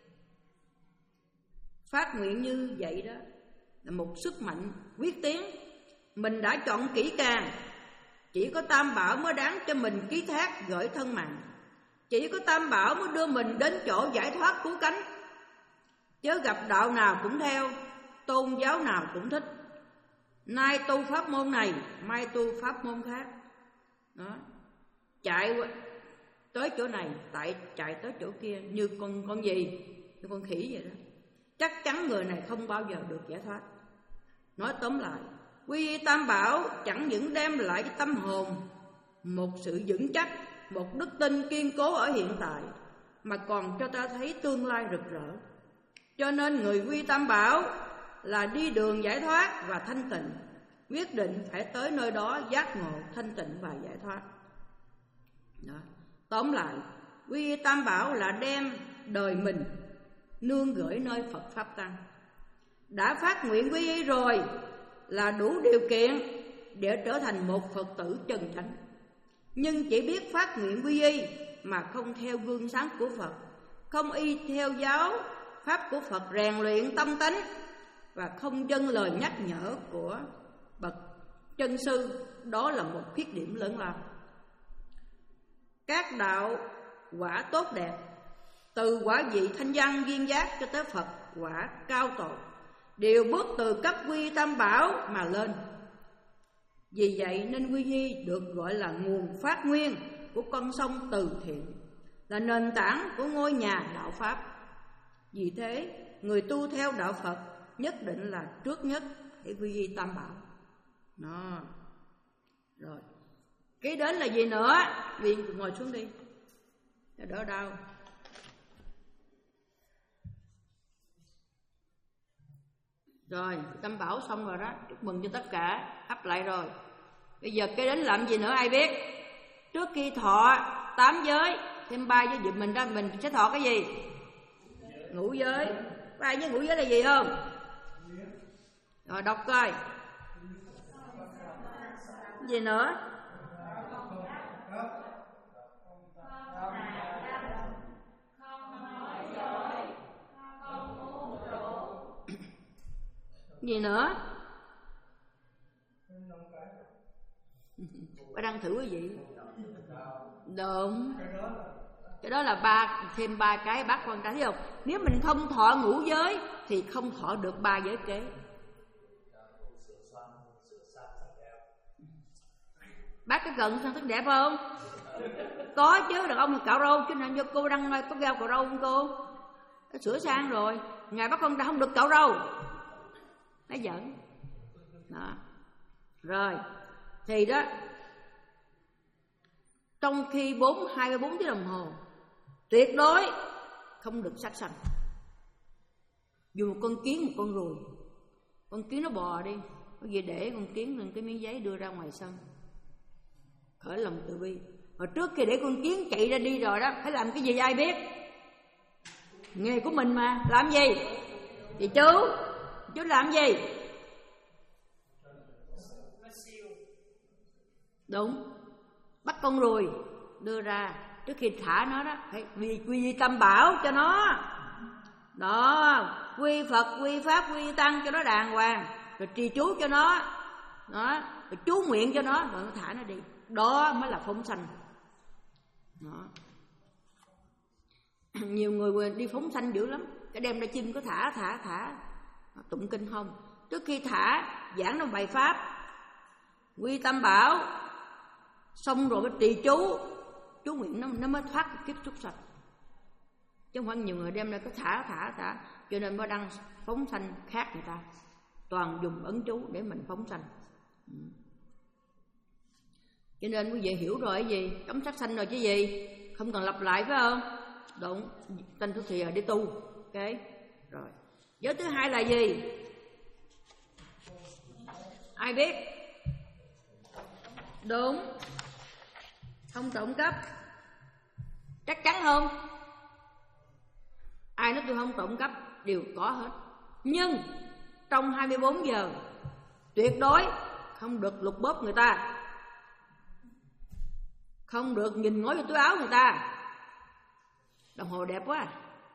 Phát nguyện như vậy đó là một sức mạnh quyết tiến. Mình đã chọn kỹ càng, chỉ có Tam Bảo mới đáng cho mình ký thác gửi thân mạng. Chỉ có Tam Bảo mới đưa mình đến chỗ giải thoát cứu cánh. Chớ gặp đạo nào cũng theo, tôn giáo nào cũng thích. Nay tu pháp môn này, mai tu pháp môn khác. Đó. Chạy tới chỗ này, tại chạy tới chỗ kia, như con con gì, như con khỉ vậy đó. Chắc chắn người này không bao giờ được giải thoát. Nói tóm lại, quy y Tam Bảo chẳng những đem lại cho tâm hồn một sự vững chắc, một đức tin kiên cố ở hiện tại, mà còn cho ta thấy tương lai rực rỡ. Cho nên người quy Tam Bảo là đi đường giải thoát và thanh tịnh, quyết định phải tới nơi đó giác ngộ, thanh tịnh và giải thoát. Đó. Tóm lại, quy y Tam Bảo là đem đời mình nương gửi nơi Phật Pháp Tăng. Đã phát nguyện quy y rồi là đủ điều kiện để trở thành một Phật tử chân chánh. Nhưng chỉ biết phát nguyện quy y mà không theo gương sáng của Phật, không y theo giáo pháp của Phật rèn luyện tâm tánh, và không dâng lời nhắc nhở của bậc chân sư, đó là một khuyết điểm lớn lao. Các đạo quả tốt đẹp, từ quả vị thanh văn duyên giác cho tới Phật quả cao tội, đều bước từ cấp quy Tam Bảo mà lên. Vì vậy nên quy y được gọi là nguồn phát nguyên của con sông từ thiện, là nền tảng của ngôi nhà đạo Pháp. Vì thế, người tu theo đạo Phật nhất định là trước nhất phải quy y Tam Bảo. Đó. Rồi, cái đến là gì nữa? Viên ngồi xuống đi, cho đỡ đau. Rồi, Tam Bảo xong rồi đó, chúc mừng cho tất cả, ấp lại rồi. Bây giờ cái đến làm gì nữa ai biết? Trước khi thọ tám giới, thêm ba giới dùm mình ra, mình sẽ thọ cái gì? Ngũ giới. Ba với ngũ giới là gì không? Rồi đọc coi. Gì nữa? Gì nữa? Bà đang thử quý vị. Đúng. Cái đó là ba, thêm ba cái bác quan trọng, thấy không? Nếu mình không thọ ngũ giới thì không thọ được ba giới kế. Bác có cần sang sắc đẹp không? Có chứ, đàn ông là cạo râu, cho nên cho cô đang có gao cạo râu không cô? Nó sửa sang rồi, ngày bác con ta không được cạo râu. Nó giận. Đó. Rồi, thì đó, trong khi bốn hai mươi bốn tiếng đồng hồ tuyệt đối không được sát sanh. Dù một con kiến, một con ruồi, con kiến nó bò đi, có gì để con kiến lên cái miếng giấy đưa ra ngoài sân, khởi lòng từ bi. Hồi trước khi để con kiến chạy ra đi rồi đó, phải làm cái gì ai biết? Nghề của mình mà, làm gì? Thì chú, chú làm gì? Đúng, bắt con ruồi đưa ra, trước khi thả nó đó, phải quy quy Tam Bảo cho nó. Đó, quy Phật, quy Pháp, quy Tăng cho nó đàng hoàng, rồi trì chú cho nó. Đó, rồi chú nguyện cho nó, rồi nó thả nó đi. Đó mới là phóng sanh. Đó. Nhiều người đi phóng sanh dữ lắm, cái đem ra chim có thả thả thả tụng kinh không, trước khi thả giảng nó bài pháp quy Tam Bảo xong rồi mới trì chú chú nguyện, nó nó mới thoát kiếp súc sạch. Chứ không phải nhiều người đem ra có thả thả thả, cho nên mới đăng phóng sanh khác người ta, toàn dùng ấn chú để mình phóng sanh. Cho nên quý vị hiểu rồi cái gì, cấm sát sanh rồi chứ gì, không cần lặp lại phải không? Đúng, sanh thức thì để tu. Ok, rồi. Giới thứ hai là gì? Ai biết? Đúng, không trộm cắp. Chắc chắn không? Ai nói tôi không trộm cắp đều có hết. Nhưng trong hai mươi bốn giờ tuyệt đối không được lục bóp người ta, không được nhìn ngó vô túi áo người ta. Đồng hồ đẹp quá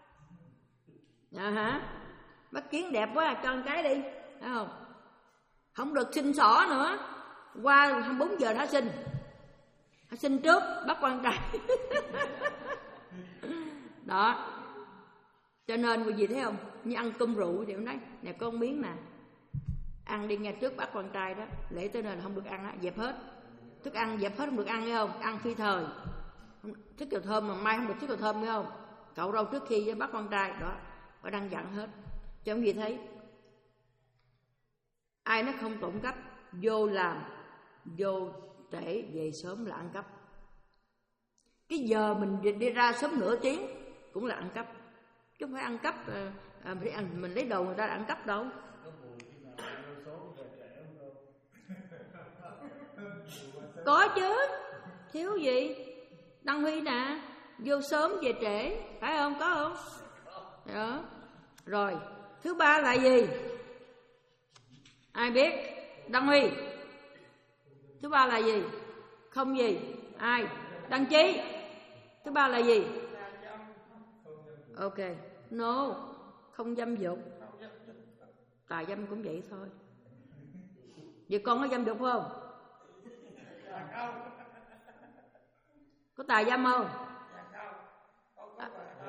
à hả? Bắt kiến đẹp quá, cho một cái đi, thấy không? Không được xin xỏ nữa, qua hai mươi bốn giờ nó xin, nó xin trước bắt quan trai. Đó. Cho nên quý vị thấy không, như ăn cơm rượu thì ông nói nè con miếng nè, ăn đi nghe trước bác con trai đó, lễ tới nơi là không được ăn á, dẹp hết thức ăn, dẹp hết không được ăn, nghe không? Ăn phi thời, thức dầu thơm mà mai không được thức dầu thơm, nghe không? Cậu rau trước khi với bác con trai đó, phải đăng dặn hết. Cho ông gì thấy ai nó không trộm cắp, vô làm vô trễ về sớm là ăn cắp. Cái giờ mình đi ra sớm nửa tiếng cũng là ăn cắp, chứ không phải ăn cắp à, mình, ăn, mình lấy đồ người ta là ăn cắp đâu. Có chứ, thiếu gì. Đăng Huy nè, vô sớm về trễ, phải không? Có không? Đó. Rồi, thứ ba là gì? Ai biết? Đăng Huy. Thứ ba là gì? Không gì? Ai? Đăng Chí. Thứ ba là gì? Ok. No, không dâm dục. Tà dâm cũng vậy thôi. Vậy con có dâm dục không? Có tà dâm không? À,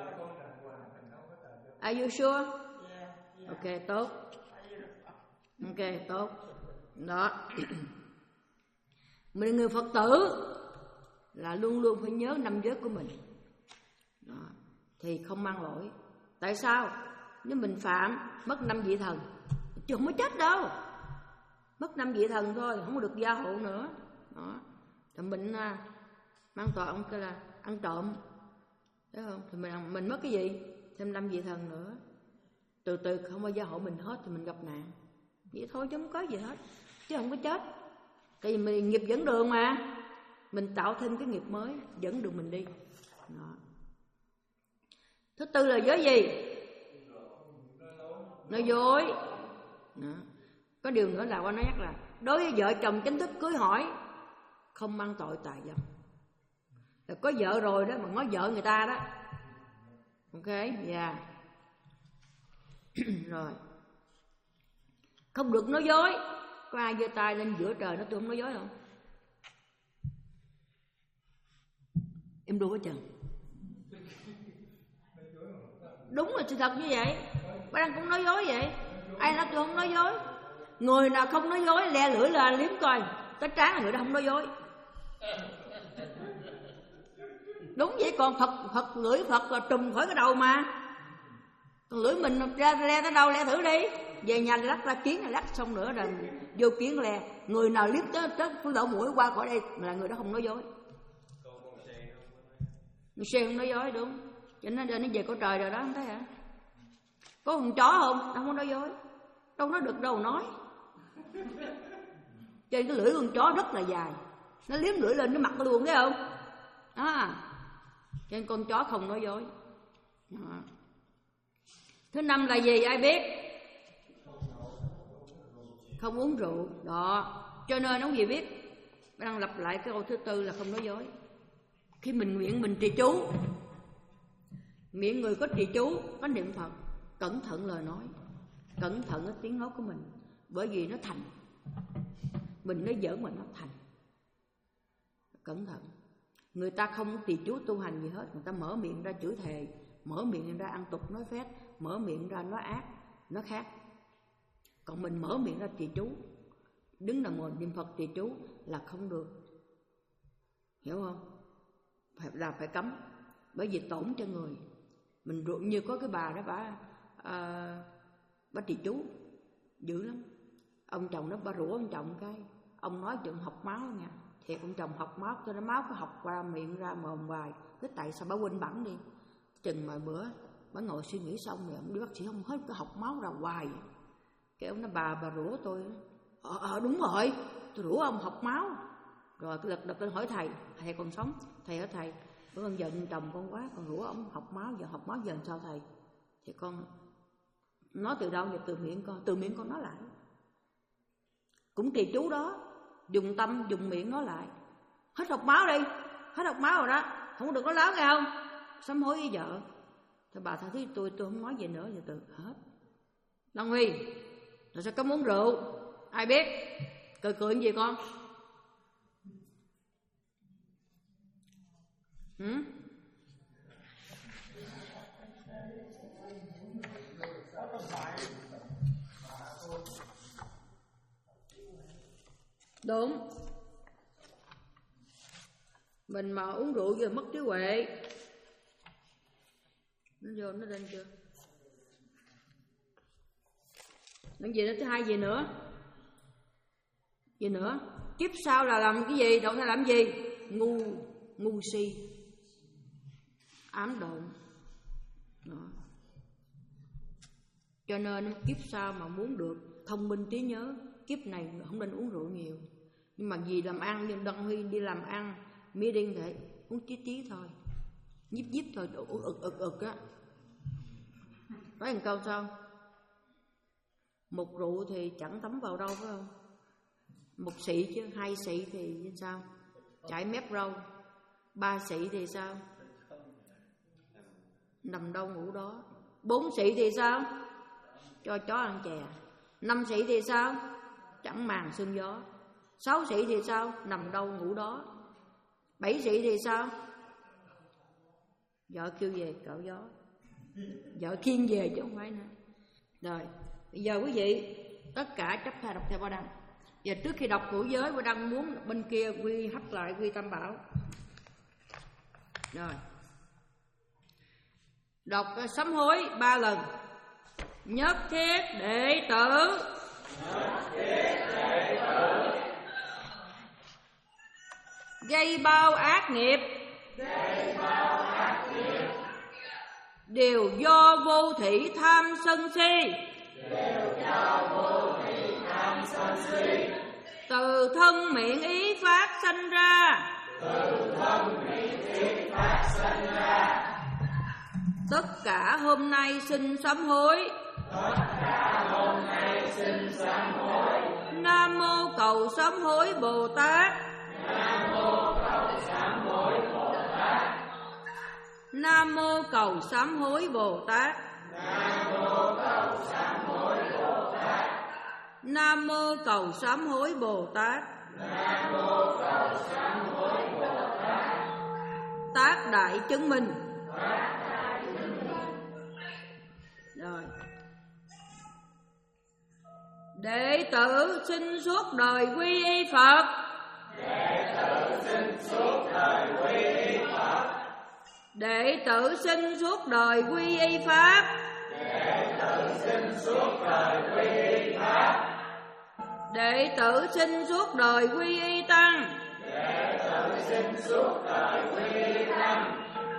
are you sure? Ok, tốt. Ok, tốt. Đó. Mình người Phật tử là luôn luôn phải nhớ năm giới của mình. Đó. Thì không mang lỗi. Tại sao? Nếu mình phạm mất năm vị thần, chứ không có chết đâu. Mất năm vị thần thôi, không có được gia hộ nữa. Đó. Thì mình à, mang tòa ông kêu là ăn trộm, thấy không? Thì mình mình mất cái gì? Thêm năm vị thần nữa. Từ từ không bao gia hộ mình hết thì mình gặp nạn. Vậy thôi chứ không có gì hết, chứ không có chết. Tại vì mình nghiệp dẫn đường mà, mình tạo thêm cái nghiệp mới dẫn đường mình đi. Đó. Thứ tư là giới gì? Nói dối. Đó. Có điều nữa là qua nói nhắc là đối với vợ chồng chính thức cưới hỏi không mang tội tà dâm. Là có vợ rồi đó mà nói vợ người ta đó. Ok, dạ. Yeah. Rồi. Không được nói dối. Có ai giơ tay lên giữa trời nó tôi không nói dối không? Em đùa chừng. Đúng là sự thật như vậy. Bác Đăng cũng nói dối vậy. Ai nói tôi không nói dối? Người nào không nói dối le lưỡi là liếm coi, cái trán là người đó không nói dối. Đúng vậy, còn Phật Phật lưỡi Phật là trùm khỏi cái đầu mà. Còn lưỡi mình ra le tới đâu le thử đi. Về nhà lắc ra kiến, lắc xong nữa rồi vô kiến le. Người nào liếm tới tới cái lỗ mũi qua khỏi đây là người đó không nói dối. Người xe không nói dối đúng. Cho nên nó về cõi trời rồi đó, không thấy hả? Có con chó không? Đâu có nói dối. Đâu nói được đâu nói. Trên cái lưỡi con chó rất là dài, nó liếm lưỡi lên nó mặt nó luôn, thấy không? À, trên con chó không nói dối. Đó. Thứ năm là gì ai biết? Không uống rượu. Đó. Cho nên ông gì biết? Đang lặp lại cái câu thứ tư là không nói dối. Khi mình miệng mình trì chú, miệng người có trì chú, có niệm Phật, cẩn thận lời nói, cẩn thận cái tiếng nói của mình, bởi vì nó thành. Mình nói giỡn mà nó thành. Cẩn thận. Người ta không trì chú tu hành gì hết, người ta mở miệng ra chửi thề, mở miệng ra ăn tục nói phét, mở miệng ra nói ác, nó khác. Còn mình mở miệng ra trì chú, đứng là một niệm Phật trì chú là không được. Hiểu không? Phải, là phải cấm. Bởi vì tổn cho người. Mình như có cái bà đó bà à, bà trì chú dữ lắm. Ông chồng nó bà rủa ông chồng cái ông nói chuyện học máu nha. Thiệt ông chồng học máu cho nó máu có học qua miệng ra mồm hoài. Cái tại sao bà quên bẵng đi. Chừng mà bữa bà ngồi suy nghĩ xong rồi ông đi bác sĩ không hết cái học máu ra hoài. Cái ông nói bà bà rủa tôi. Ờ, ờ đúng rồi, tôi rủa ông học máu. Rồi cái lật đập lên hỏi thầy, thầy còn sống. Thầy hỏi thầy, bữa con giận chồng con quá, con rủa ông học máu, giờ học máu giờ sao thầy? Thì con nói từ đâu? Giờ từ miệng con, từ miệng con nói lại. Cũng trì chú đó, dùng tâm, dùng miệng nói lại. Hết học máu đi, hết học máu rồi đó, không được nói láo nghe không? Sám hối với vợ. Thì bà thằng thứ tôi tôi không nói gì nữa, giờ từ hết. Đăng Huy, rồi sao có muốn rượu? Ai biết? Cười cười gì con? Ừ? Đúng. Mình mà uống rượu giờ mất trí huệ. Nó vô nó lên chưa? Làm gì nữa, thứ hai gì nữa? Gì nữa? Kiếp sau là làm cái gì? Động là làm gì? Ngu, ngu si, ám độn. Đó. Cho nên kiếp sau mà muốn được thông minh trí nhớ, kiếp này không nên uống rượu nhiều. Nhưng mà vì làm ăn, như Đăng Huy đi làm ăn, mía điên vậy, uống tí tí thôi, nhíp nhíp thôi, uống ực ực ực á. Nói một câu sao? Một rượu thì chẳng tắm vào đâu, phải không? Một xị chứ, hai xị thì sao? Chảy mép râu. Ba xị thì sao? Nằm đâu ngủ đó. Bốn xị thì sao? Cho chó ăn chè. Năm xị thì sao? Chẳng màng sương gió. Sáu xị thì sao? Nằm đâu ngủ đó. Bảy xị thì sao? Vợ kêu về cạo gió. Vợ khiêng về chứ không phải nữa. Rồi, bây giờ quý vị tất cả chấp thay đọc theo Ba Đăng. Và trước khi đọc của giới, Ba Đăng muốn bên kia quy hấp lại quy Tam Bảo. Rồi, đọc sám hối ba lần. Nhất thiết đệ tử, nhất thiết đệ tử, gây bao ác nghiệp, gây bao ác nghiệp, đều do vô thị tham sân si, đều do vô thị tham sân si, từ thân miệng ý phát sanh ra, từ thân miệng ý phát sanh ra. Tất cả hôm nay xin sám hối, tất cả hôm nay xin sám hối. Nam mô cầu sám hối Bồ Tát, Nam mô cầu sám hối Bồ Tát, Nam mô cầu sám hối Bồ Tát, Nam mô cầu sám hối Bồ Tát, Nam mô cầu sám hối Bồ Tát, Nam mô cầu sám hối Bồ Tát. Tác đại chứng minh. Rồi, đệ tử xin suốt đời quy y Phật, đệ tử xin suốt đời quy y Phật, đệ tử xin suốt đời quy y Pháp, đệ tử xin suốt đời quy y Pháp, đệ tử xin suốt đời quy y Tăng, đệ tử xin suốt đời quy y Tăng,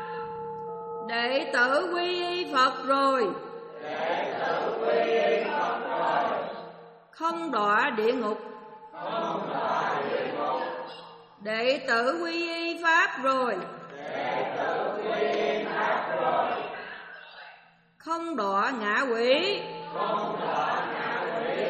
đệ tử quy y Phật rồi, đệ tử quy y Phật rồi, không đọa địa ngục, không đọa địa ngục, đệ tử quy y Pháp rồi, đệ tử quy y Pháp rồi, không đọa ngạ quỷ, không đọa ngạ quỷ,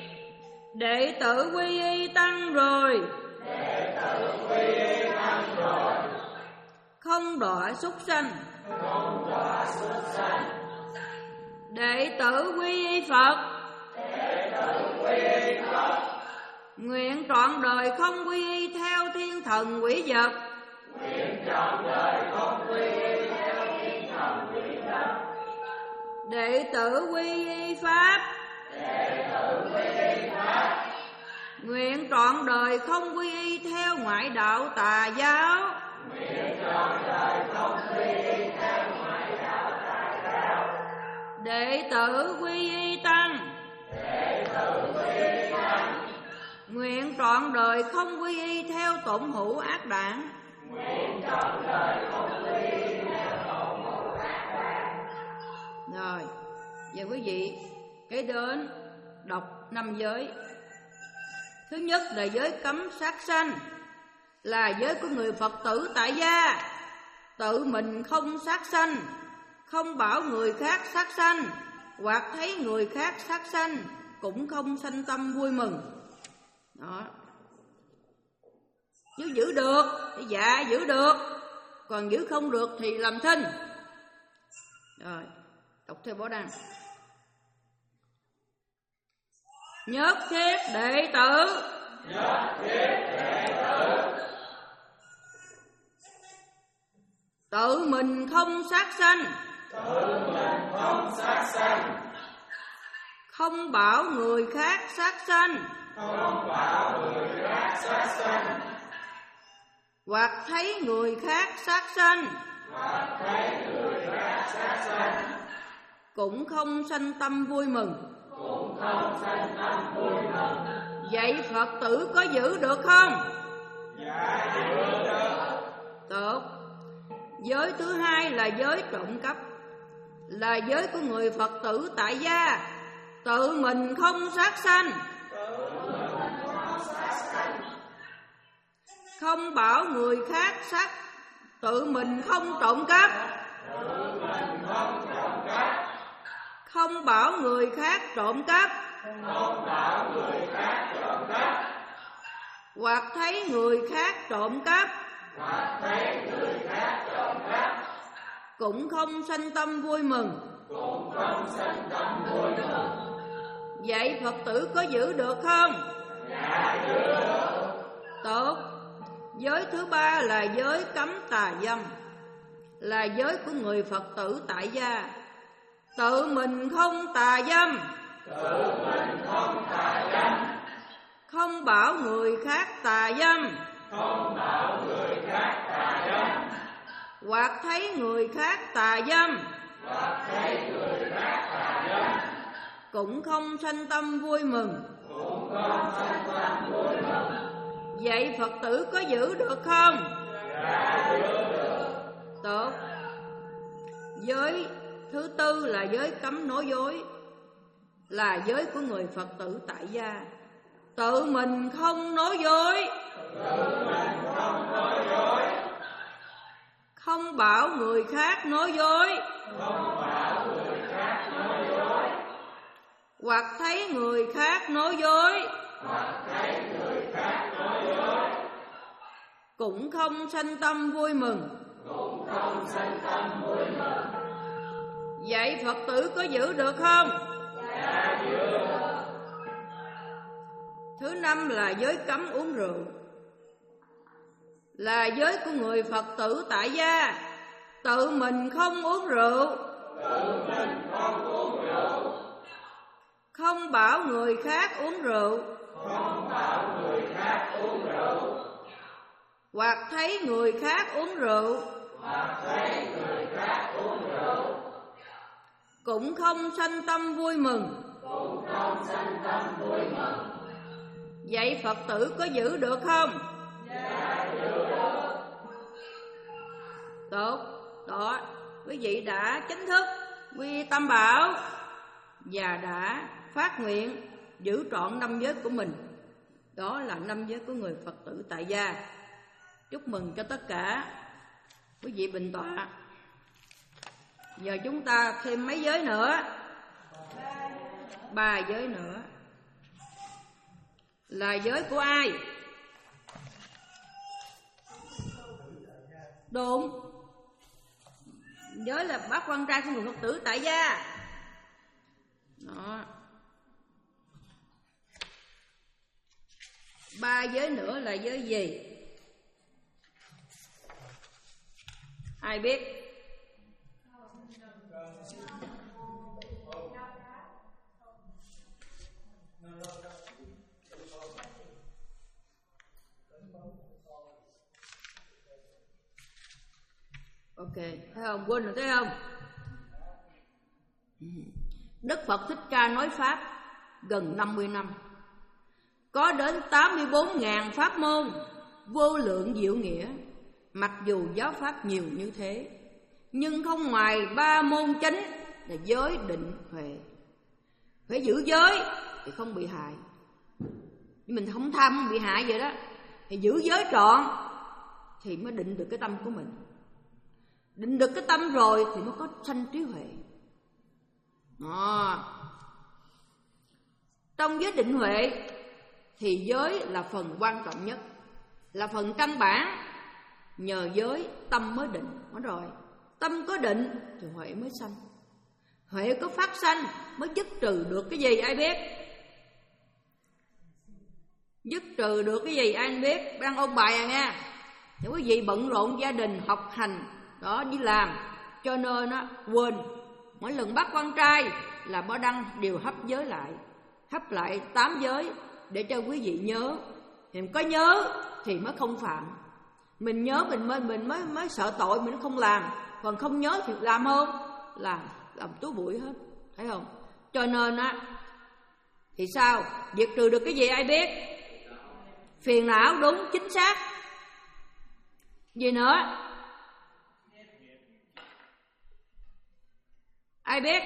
đệ tử quy y Tăng rồi, đệ tử quy y Tăng rồi, không đọa súc sanh, không đọa súc sanh, đệ tử quy y Phật, đệ tử quy y Phật, nguyện trọn đời không quy y theo thiên thần quỷ vật, nguyện trọn đời không quy y theo thiên thần quỷ vật, đệ tử quy y Pháp, đệ tử quy y Pháp, nguyện trọn đời không quy y theo ngoại đạo tà giáo, nguyện trọn đời không quy y theo ngoại đạo tà giáo, đệ tử quy y Tăng, đệ tử quy y Tăng, nguyện trọn đời không quy y theo tổn hữu ác đảng, nguyện trọn đời không quy y theo tổn hữu ác đảng. Rồi, giờ quý vị kế đến đọc năm giới. Thứ nhất là giới cấm sát sanh, là giới của người Phật tử tại gia, tự mình không sát sanh, không bảo người khác sát sanh, hoặc thấy người khác sát sanh cũng không sanh tâm vui mừng. Đó. Nếu giữ được thì dạ giữ được, còn giữ không được thì làm thinh. Rồi, đọc theo Bảo Đăng. Nhất thiết đệ tử, nhất thiết đệ tử, tự mình không sát sanh, tự mình không sát sanh. Không bảo người khác sát sanh, không bảo người khác sát sanh. Hoặc thấy người khác sát sanh, hoặc thấy người khác sát sanh. Cũng không sanh tâm vui mừng, cũng không sanh tâm vui mừng. Vậy Phật tử có giữ được không? Dạ giữ được. Tốt. Giới thứ hai là giới trộm cắp, là giới của người Phật tử tại gia, tự mình không sát sanh, không bảo người khác sát, tự mình không trộm cắp, không bảo người khác trộm cắp, không bảo người khác trộm cắp. Hoặc thấy người khác trộm cắp, hoặc thấy người khác trộm cắp. Cũng không sanh tâm vui mừng, cũng không sanh tâm vui mừng. Vậy Phật tử có giữ được không? Dạ giữ được. Tốt. Giới thứ ba là giới cấm tà dâm, là giới của người Phật tử tại gia, tự mình không tà dâm, tự mình không tà dâm, không bảo người khác tà dâm, không bảo người khác tà dâm, hoặc thấy người khác tà dâm, hoặc thấy người khác tà dâm, cũng không sanh tâm vui mừng, cũng không sanh tâm vui mừng. Vậy Phật tử có giữ được không? Dạ giữ được. Tốt. Giới thứ tư là giới cấm nói dối, là giới của người Phật tử tại gia, tự mình không nói dối, tự mình không nói dối, không bảo người khác nói dối, không bảo người khác nói dối, hoặc thấy người khác nói dối, hoặc thấy người khác nói dối, cũng không sanh tâm vui mừng, cũng không sanh tâm vui mừng. Vậy Phật tử có giữ được không? Dạ giữ được. Thứ năm là giới cấm uống rượu, là giới của người Phật tử tại gia, tự mình không uống rượu, tự mình không uống rượu, không bảo người khác uống rượu, không bảo người khác uống rượu, hoặc thấy người khác uống rượu, hoặc thấy người khác uống rượu, cũng không sanh tâm vui mừng, cũng không sanh tâm vui mừng. Vậy Phật tử có giữ được không? Dạ giữ được. Tốt. Đó, quý vị đã chính thức quy tâm bảo và đã phát nguyện giữ trọn năm giới của mình. Đó là năm giới của người Phật tử tại gia. Chúc mừng cho tất cả quý vị bình tọa. Giờ chúng ta thêm mấy giới nữa? Ba giới nữa. Là giới của ai? Đúng. Giới là bác quan trai của người Phật tử tại gia. Đó. Ba giới nữa là giới gì? Ai biết? Ok, thấy không? Quên rồi thấy không? Đức Phật Thích Ca nói Pháp gần năm mươi năm, có đến tám mươi bốn nghìn pháp môn, vô lượng diệu nghĩa. Mặc dù giáo pháp nhiều như thế, nhưng không ngoài ba môn chính là giới, định, huệ. Phải giữ giới thì không bị hại, nhưng mình không tham không bị hại vậy đó. Thì giữ giới trọn thì mới định được cái tâm của mình. Định được cái tâm rồi thì mới có sanh trí huệ. À. Trong giới định huệ thì giới là phần quan trọng nhất, là phần căn bản. Nhờ giới tâm mới định. Đúng rồi, tâm có định thì huệ mới sanh. Huệ có phát sanh mới dứt trừ được cái gì ai biết? Dứt trừ được cái gì ai biết? Đang ôn bài à nghe. Nếu quý vị bận rộn gia đình, học hành, đó đi làm, Cho nên á, quên, mỗi lần bắt quan trai là Bó Đăng đều hấp giới lại, hấp lại tám giới để cho quý vị nhớ. Thì có nhớ thì mới không phạm. Mình nhớ mình mới mình mới mới sợ tội mình không làm, còn không nhớ thì làm không? Làm, làm túi bụi hết, thấy không? Cho nên á thì sao? Diệt trừ được cái gì ai biết? Phiền não, đúng, chính xác. Gì nữa? Ai biết?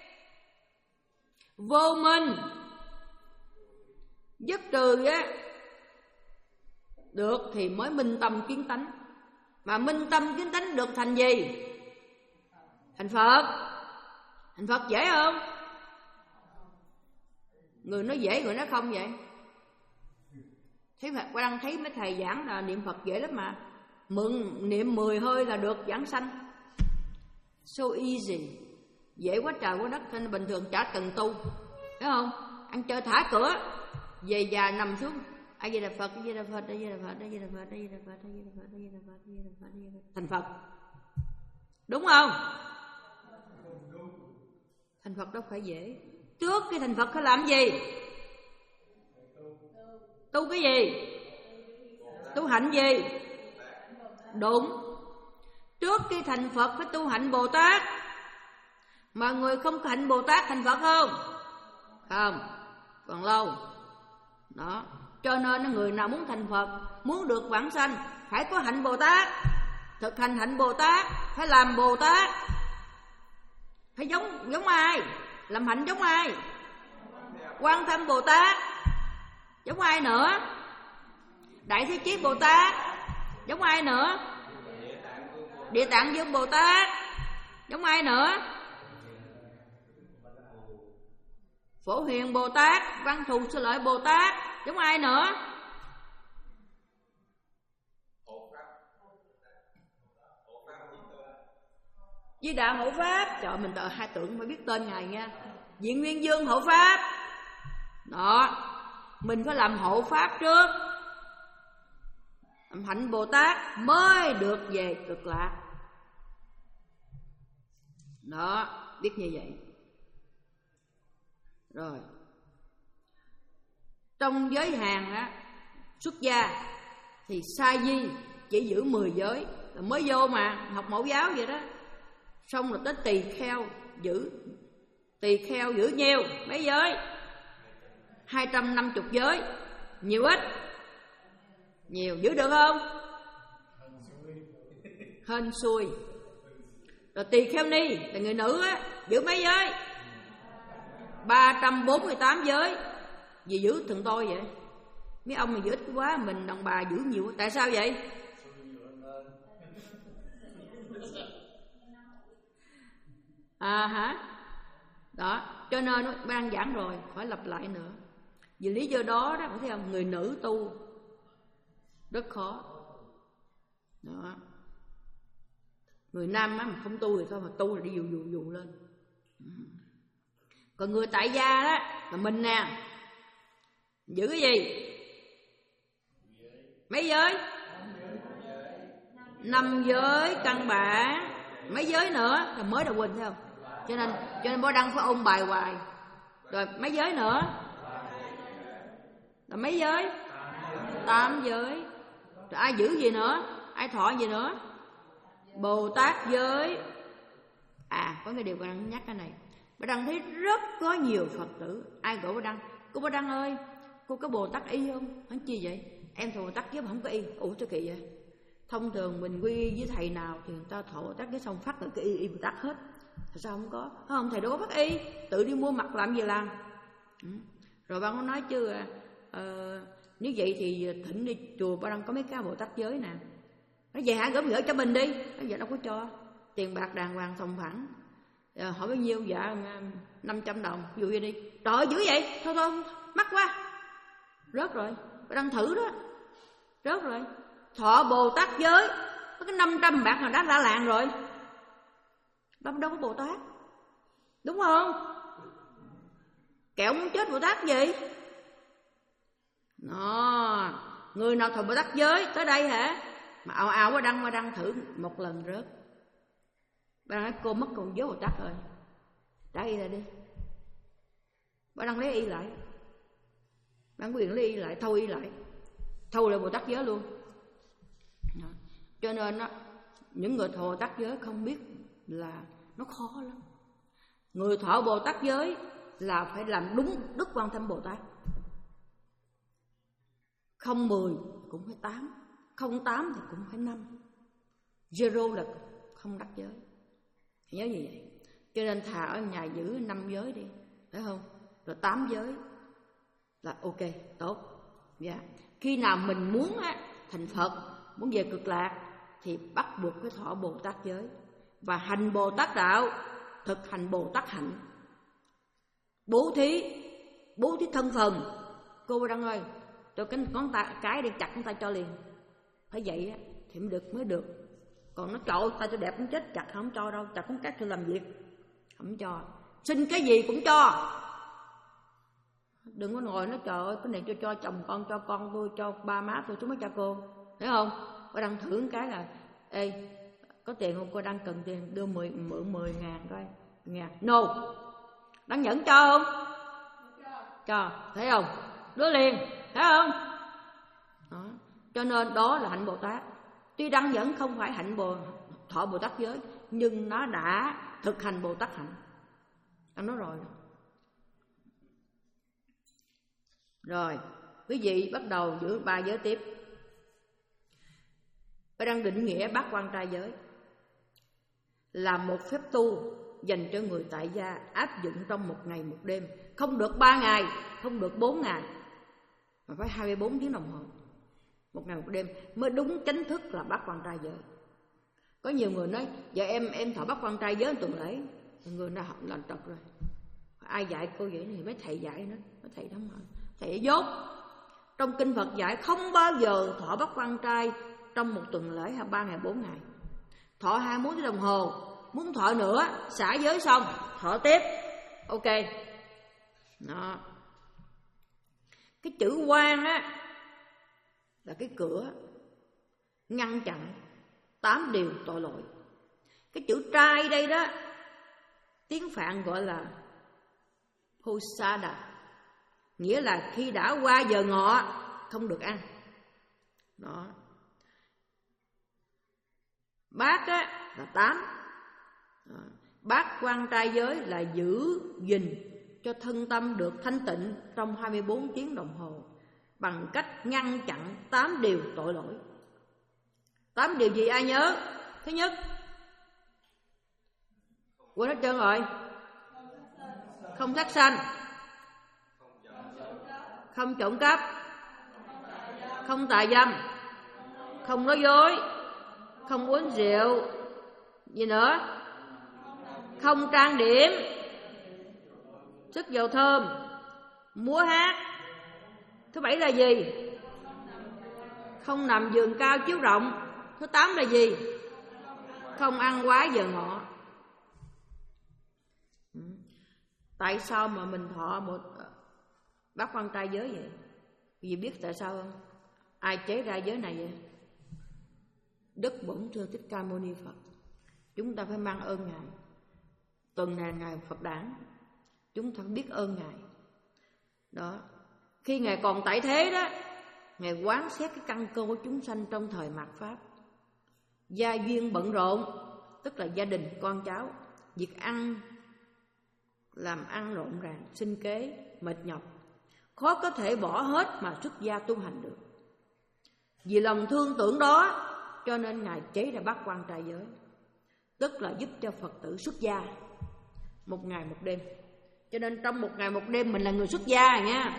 Vô minh. Dứt trừ á được thì mới minh tâm kiến tánh. Mà minh tâm kiến tánh được thành gì? Thành Phật. Thành Phật dễ không? Người nói dễ, người nói không vậy. Thấy Phật Quang thấy mấy thầy giảng là niệm Phật dễ lắm mà. Mượn niệm mười hơi là được giảng sanh. So easy. Dễ quá trời quá đất, nên bình thường chả cần tu. Thấy không? Ăn chơi thả cửa, về già nằm xuống, A Di Đà Phật, A Di Đà Phật, A Di Đà Phật, A Di Đà Phật, A Di Đà Phật, A Di Đà Phật, A Di Đà Phật, A Di Đà Phật, A Di Đà Phật, thành Phật. Đúng không? Thành Phật đâu phải dễ. Trước khi thành Phật phải làm gì? Tu cái gì? Tu hạnh gì? Đúng. Trước khi thành Phật phải tu hạnh Bồ Tát. Mà người không có hạnh Bồ Tát thành Phật không? Không, còn lâu. Đó. Cho nên người nào muốn thành Phật, muốn được vãng sanh, phải có hạnh Bồ Tát. Thực hành hạnh Bồ Tát, phải làm Bồ Tát. Phải giống giống ai? Làm hạnh giống ai? Quan Tâm Bồ Tát. Giống ai nữa? Đại Thế Chí Bồ Tát. Giống ai nữa? Địa Tạng Vương Bồ Tát. Giống ai nữa? Phổ Hiền Bồ Tát. Văn Thù Sư Lợi Bồ Tát. Giống ai nữa? Di Đà Hộ Pháp. Trời, mình tờ hai tưởng phải biết tên ngài nha. Diện Nguyên Dương Hộ Pháp. Đó, mình phải làm hộ pháp trước. Làm hạnh Bồ Tát mới được về cực lạc. Đó, biết như vậy. Rồi, trong giới hạn á, xuất gia thì sa di chỉ giữ mười giới. Là mới vô mà, học mẫu giáo vậy đó. Xong rồi tới tỳ kheo giữ. Tỳ kheo giữ nhiêu? Mấy giới? Hai trăm năm mươi giới. Nhiều ít? Nhiều, giữ được không? Hên xui. Rồi tỳ kheo ni là người nữ á, giữ mấy giới? Ba trăm bốn mươi tám giới. Vì giữ thằng tôi vậy? Mấy ông mà giữ ít quá, mình đàn bà giữ nhiều. Tại sao vậy? À hả? Đó, cho nên nó đang giảng rồi, phải lặp lại nữa. Vì lý do đó đó, thấy không? Người nữ tu rất khó. Đó. Người nam á, mà không tu thì thôi, mà tu là đi dù dù dù lên. Còn người tại gia đó, là mình nè, giữ cái gì? Mấy giới? Năm giới căn bản. Mấy giới nữa là mới đầu quỳnh thấy không? Cho nên cho nên Bó Đăng phải ôn bài hoài. Rồi mấy giới nữa? Là mấy giới? Tám giới. Rồi ai giữ gì nữa? Ai thọ gì nữa? Bồ Tát giới. À, có cái điều Bó Đăng nhắc cái này. Bó Đăng thấy rất có nhiều Phật tử. Ai gọi Bó Đăng? Cô Bó Đăng ơi, cô có Bồ Tát y không? Hắn chi vậy? Em thọ Bồ Tát giới mà không có y. Ủa sao kỳ vậy? Thông thường mình quy y với thầy nào thì người ta thọ Bồ Tát giới xong phát là cái y y Bồ Tát hết. Tại sao không có? Không, thầy đâu có bắt y. Tự đi mua mặt làm gì làm. Ừ. Rồi bạn có nói chứ uh, nếu vậy thì thỉnh đi chùa Bó Đăng có mấy cái Bồ Tát giới nè. Nói vậy hả? Gửi gửi cho mình đi. Nói vậy đâu có cho. Tiền bạc đàng hoàng sòng phẳng. À, hỏi bao nhiêu? Dạ năm trăm đồng. Dụ vậy đi. Trời ơi, dữ vậy? Thôi thôi, mắc quá. Rớt rồi. Bó Đăng thử đó. Rớt rồi. Thọ Bồ Tát giới có cái năm trăm bạc mà đã ra làng rồi. Đâu, đâu có Bồ Tát. Đúng không? Kẹo muốn chết Bồ Tát gì? Nó, người nào thọ Bồ Tát giới tới đây hả? Mà ào ào qua đăng qua đăng thử một lần rớt. Bà nói cô mất con dấu Bồ Tát rồi, trả y lại đi. Bà đang lấy y lại, bản quyền lấy y lại, thâu y lại, thâu lại Bồ Tát giới luôn. Đó. Cho nên đó, những người thọ Bồ Tát giới không biết là nó khó lắm. Người thọ Bồ Tát giới là phải làm đúng Đức Quan Tâm Bồ Tát. Không mười cũng phải tám, không tám thì cũng phải năm. Zero là không đắc giới. Nhớ như vậy. Cho nên thà ở nhà giữ năm giới đi, phải không? Rồi tám giới là ok, tốt. Dạ. Khi nào mình muốn á, thành Phật, muốn về cực lạc thì bắt buộc phải thọ Bồ Tát giới và hành Bồ Tát đạo, thực hành Bồ Tát hạnh. Bố thí, bố thí thân phần. Cô Đăng ơi, tôi cái ngón tay cái đi chặt ngón tay cho liền. Phải vậy á thì mới được mới được. Còn nó trời tay tôi đẹp cũng chết, chặt không cho đâu, chặt cũng cắt tôi làm việc, không cho. Xin cái gì cũng cho. Đừng có ngồi nói trời ơi cái này cho cho chồng con, cho con tôi, cho ba má tôi, chú mấy cha cô, thấy không? Cô Đăng thử cái là ê có tiền không, cô Đăng cần tiền, đưa mười mượn mười ngàn coi ngàn. No, Đăng Nhẫn cho không? Cho, thấy không? Đưa liền, thấy không? Đó. Cho nên đó là hạnh Bồ Tát. Tuy Đăng Nhẫn không phải hạnh Bồ thọ Bồ Tát giới, nhưng nó đã thực hành Bồ Tát hạnh. Anh nói rồi. Rồi, quý vị bắt đầu giữ ba giới tiếp. Tôi đang định nghĩa bát quan trai giới là một phép tu dành cho người tại gia, áp dụng trong một ngày một đêm. Không được ba ngày, không được bốn ngày, mà phải hai mươi bốn tiếng đồng hồ, một ngày một đêm mới đúng chính thức là bát quan trai giới. Có nhiều người nói giờ em em thọ bát quan trai giới tuần lễ, người nào học là trật rồi. Ai dạy cô vậy thì mấy thầy dạy nữa, mấy thầy đó mà thầy dốt. Trong kinh Phật dạy không bao giờ thọ bát quan trai trong một tuần lễ hay ba ngày bốn ngày. Thọ hai mươi bốn tiếng đồng hồ, muốn thọ nữa xả giới xong thọ tiếp. Ok. Đó. Cái chữ quan á là cái cửa ngăn chặn tám điều tội lỗi. Cái chữ trai đây đó, tiếng Phạn gọi là Posada, nghĩa là khi đã qua giờ ngọ không được ăn. Đó. Bát á là tám. Đó. Bát quan trai giới là giữ gìn cho thân tâm được thanh tịnh trong hai mươi bốn tiếng đồng hồ bằng cách ngăn chặn tám điều tội lỗi. Tám điều gì ai nhớ? Thứ nhất, quên hết trơn rồi. Không sát sanh, không trộm cắp, không tà dâm, không nói dối, không uống rượu, gì nữa? Không trang điểm, sức dầu thơm, múa hát. Thứ bảy là gì? Không nằm giường cao chiếu rộng. Thứ tám là gì? Không ăn quá giờ ngọ. Tại sao mà mình thọ một bát quan trai giới vậy? Vì biết tại sao không? Ai chế ra giới này vậy? Đức Bổn Sư Thích Ca Mâu Ni Phật. Chúng ta phải mang ơn Ngài. Tuần này Ngài Phật Đản, chúng ta phải biết ơn Ngài. Đó. Khi Ngài còn tại thế đó, Ngài quán xét cái căn cơ của chúng sanh trong thời mạt Pháp. Gia duyên bận rộn, tức là gia đình, con cháu, việc ăn, làm ăn rộn ràng, sinh kế, mệt nhọc, khó có thể bỏ hết mà xuất gia tu hành được. Vì lòng thương tưởng đó, cho nên Ngài chế ra bát quan trai giới, tức là giúp cho Phật tử xuất gia một ngày một đêm. Cho nên trong một ngày một đêm mình là người xuất gia nha,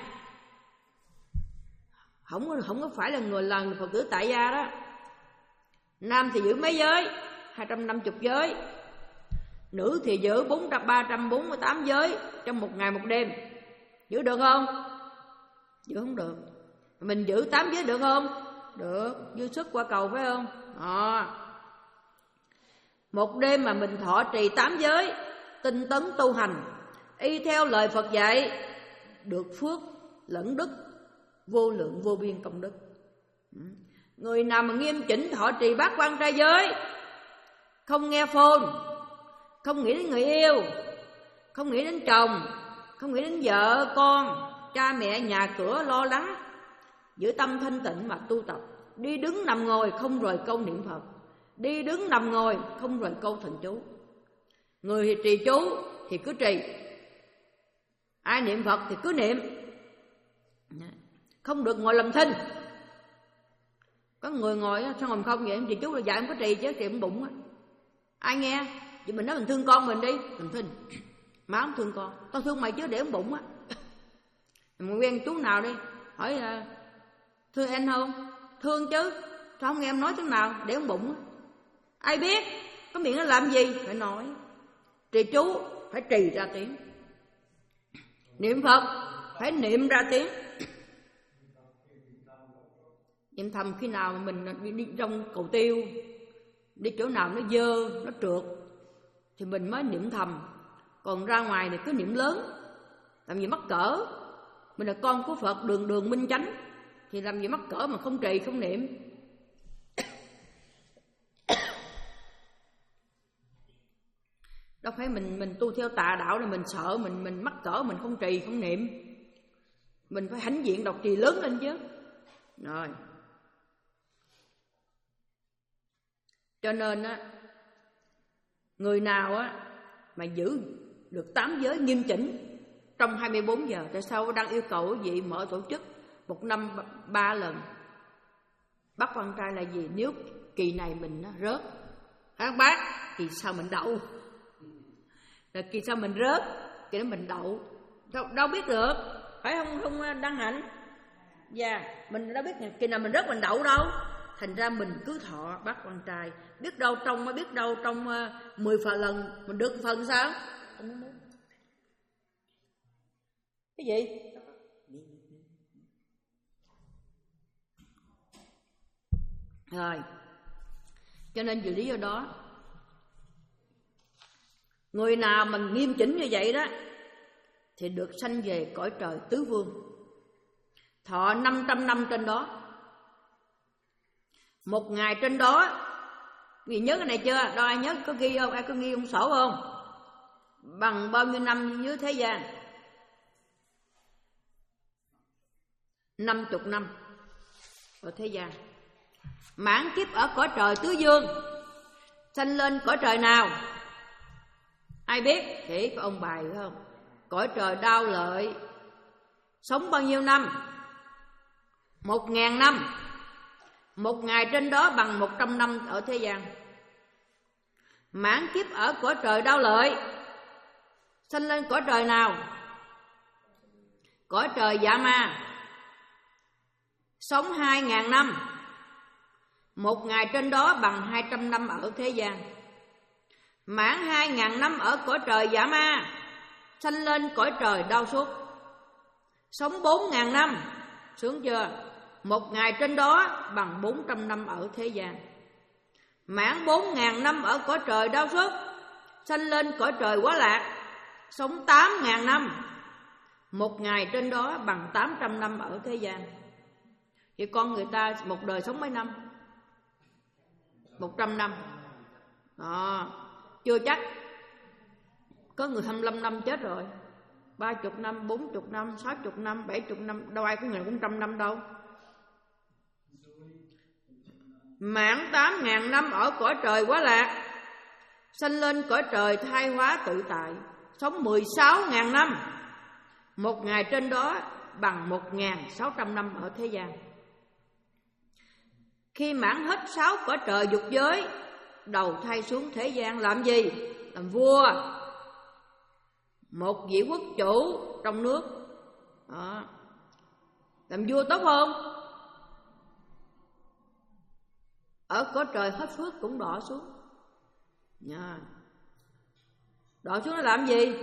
không không có phải là người là người Phật tử tại gia đó. Nam thì giữ mấy giới? hai trăm năm mươi giới. Nữ thì giữ ba trăm bốn mươi tám giới trong một ngày một đêm. Giữ được không? Giữ không được. Mình giữ tám giới được không? Được. Dư sức qua cầu phải không? Đó. Một đêm mà mình thọ trì tám giới, tinh tấn tu hành, y theo lời Phật dạy, được phước lẫn đức, vô lượng vô biên công đức. Người nào mà nghiêm chỉnh thọ trì bát quan trai giới, không nghe phone, không nghĩ đến người yêu, không nghĩ đến chồng, không nghĩ đến vợ con, cha mẹ nhà cửa lo lắng, giữ tâm thanh tịnh mà tu tập. Đi đứng nằm ngồi không rời câu niệm Phật, đi đứng nằm ngồi không rời câu thần chú. Người thì trì chú thì cứ trì, ai niệm Phật thì cứ niệm, không được ngồi làm thinh. Có người ngồi sao ngồi không vậy? Trì chú là dạy không có trì chứ, trì không bụng á. Ai nghe? Vậy mình nói mình thương con mình đi, làm thinh. Má không thương con, tao thương mày chứ để không bụng á. Mình quen chú nào đi, hỏi là thương anh không? Thương chứ, sao không nghe em nói tiếng nào để không bụng á. Ai biết, có miệng nó làm gì? Phải nói. Trì chú phải trì ra tiếng, niệm Phật phải niệm ra tiếng. Niệm thầm khi nào mình đi, đi trong cầu tiêu, đi chỗ nào nó dơ, nó trượt thì mình mới niệm thầm. Còn ra ngoài thì cứ niệm lớn, làm gì mắc cỡ. Mình là con của Phật, đường đường minh chánh, thì làm gì mắc cỡ mà không trì không niệm. Đâu phải mình mình tu theo tà đạo là mình sợ mình mình mắc cỡ mình không trì không niệm. Mình phải hãnh diện đọc trì lớn lên chứ. Rồi. Cho nên á, người nào á mà giữ được tám giới nghiêm chỉnh trong hai mươi bốn giờ, tại sao đang yêu cầu quý vị mở tổ chức một năm ba lần bắt con trai là gì? Nếu kỳ này mình nó rớt, các bác, kỳ sau mình đậu, rồi kỳ sau mình rớt, kỳ đó mình đậu, đâu, đâu biết được, phải không không Đăng Hạnh? Dạ, yeah, mình đâu biết kỳ nào mình rớt mình đậu đâu. Thành ra mình cứ thọ bắt con trai, biết đâu trong mới biết đâu trong uh, mười phần lần mình được phần sao? Cái gì? Rồi, cho nên vì lý do đó, người nào mà nghiêm chỉnh như vậy đó thì được sanh về cõi trời tứ vương, thọ năm trăm năm trên đó. Một ngày trên đó, vì nhớ cái này chưa? Đâu ai nhớ, có ghi không? Ai có ghi ông sổ không? Bằng bao nhiêu năm dưới thế gian? Năm chục năm ở thế gian. Mãn kiếp ở cõi trời tứ vương, sanh lên cõi trời nào? Ai biết? Chỉ có ông bài phải không? Cõi trời Đao Lợi. Sống bao nhiêu năm? Một ngàn năm. Một ngày trên đó bằng một trăm năm ở thế gian. Mãn kiếp ở cõi trời Đao Lợi, sanh lên cõi trời nào? Cõi trời Dạ Ma. Sống hai ngàn năm. Một ngày trên đó bằng hai trăm năm ở thế gian. Mãn hai ngàn năm ở cõi trời Dạ Ma, sanh lên cõi trời Đao Xuất. Sống bốn ngàn năm. Sướng chưa? Một ngày trên đó bằng bốn trăm năm ở thế gian. Mãn bốn ngàn năm ở cõi trời Đao Xuất, sanh lên cõi trời Quá Lạc. Sống tám ngàn năm. Một ngày trên đó bằng tám trăm năm ở thế gian. Vậy con người ta một đời sống mấy năm? Một trăm năm. Đó. Chưa chắc. Có người hai mươi lăm năm chết rồi, ba mươi năm, bốn mươi năm, sáu mươi năm, bảy mươi năm. Đâu ai có người cũng trăm năm đâu. Mãn tám ngàn năm ở cõi trời Quá Lạc, sanh lên cõi trời Thai Hóa Tự Tại. Sống mười sáu ngàn năm. Một ngày trên đó bằng một nghìn sáu trăm năm ở thế gian. Khi mãn hết sáu cõi trời dục giới, đầu thai xuống thế gian làm gì? Làm vua. Một vị quốc chủ trong nước. Đó. Làm vua tốt không? Ở cõi trời hết phước cũng đọa xuống. Nha. Đọa xuống nó làm gì?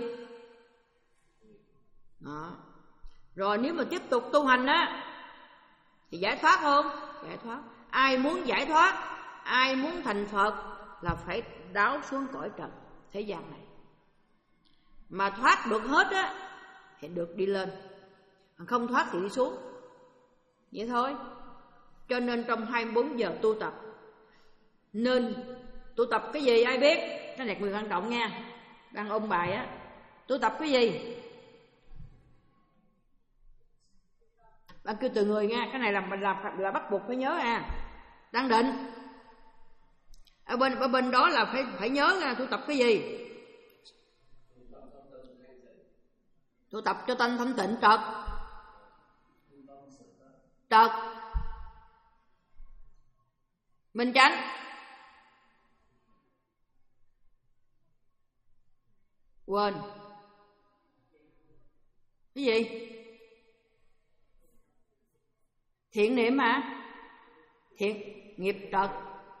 Đó. Rồi nếu mà tiếp tục tu hành á thì giải thoát không? Giải thoát. Ai muốn giải thoát, ai muốn thành Phật là phải đáo xuống cõi trần thế gian này. Mà thoát được hết á thì được đi lên, không thoát thì đi xuống. Vậy thôi. Cho nên trong hai mươi bốn giờ tu tập, nên tu tập cái gì ai biết? Cái này quyền quan trọng nha. đang ôn bài á. Tu tập cái gì? Bạn kêu từ người nha, cái này là mình làm là bắt buộc phải nhớ à. Đang định. Ở bên ở bên đó là phải phải nhớ nha, tu tập cái gì? Tu tập cho tâm thanh tịnh trật. Trật. Minh chánh. Quên. Cái gì? Thiện niệm hả? Thiện nghiệp trật.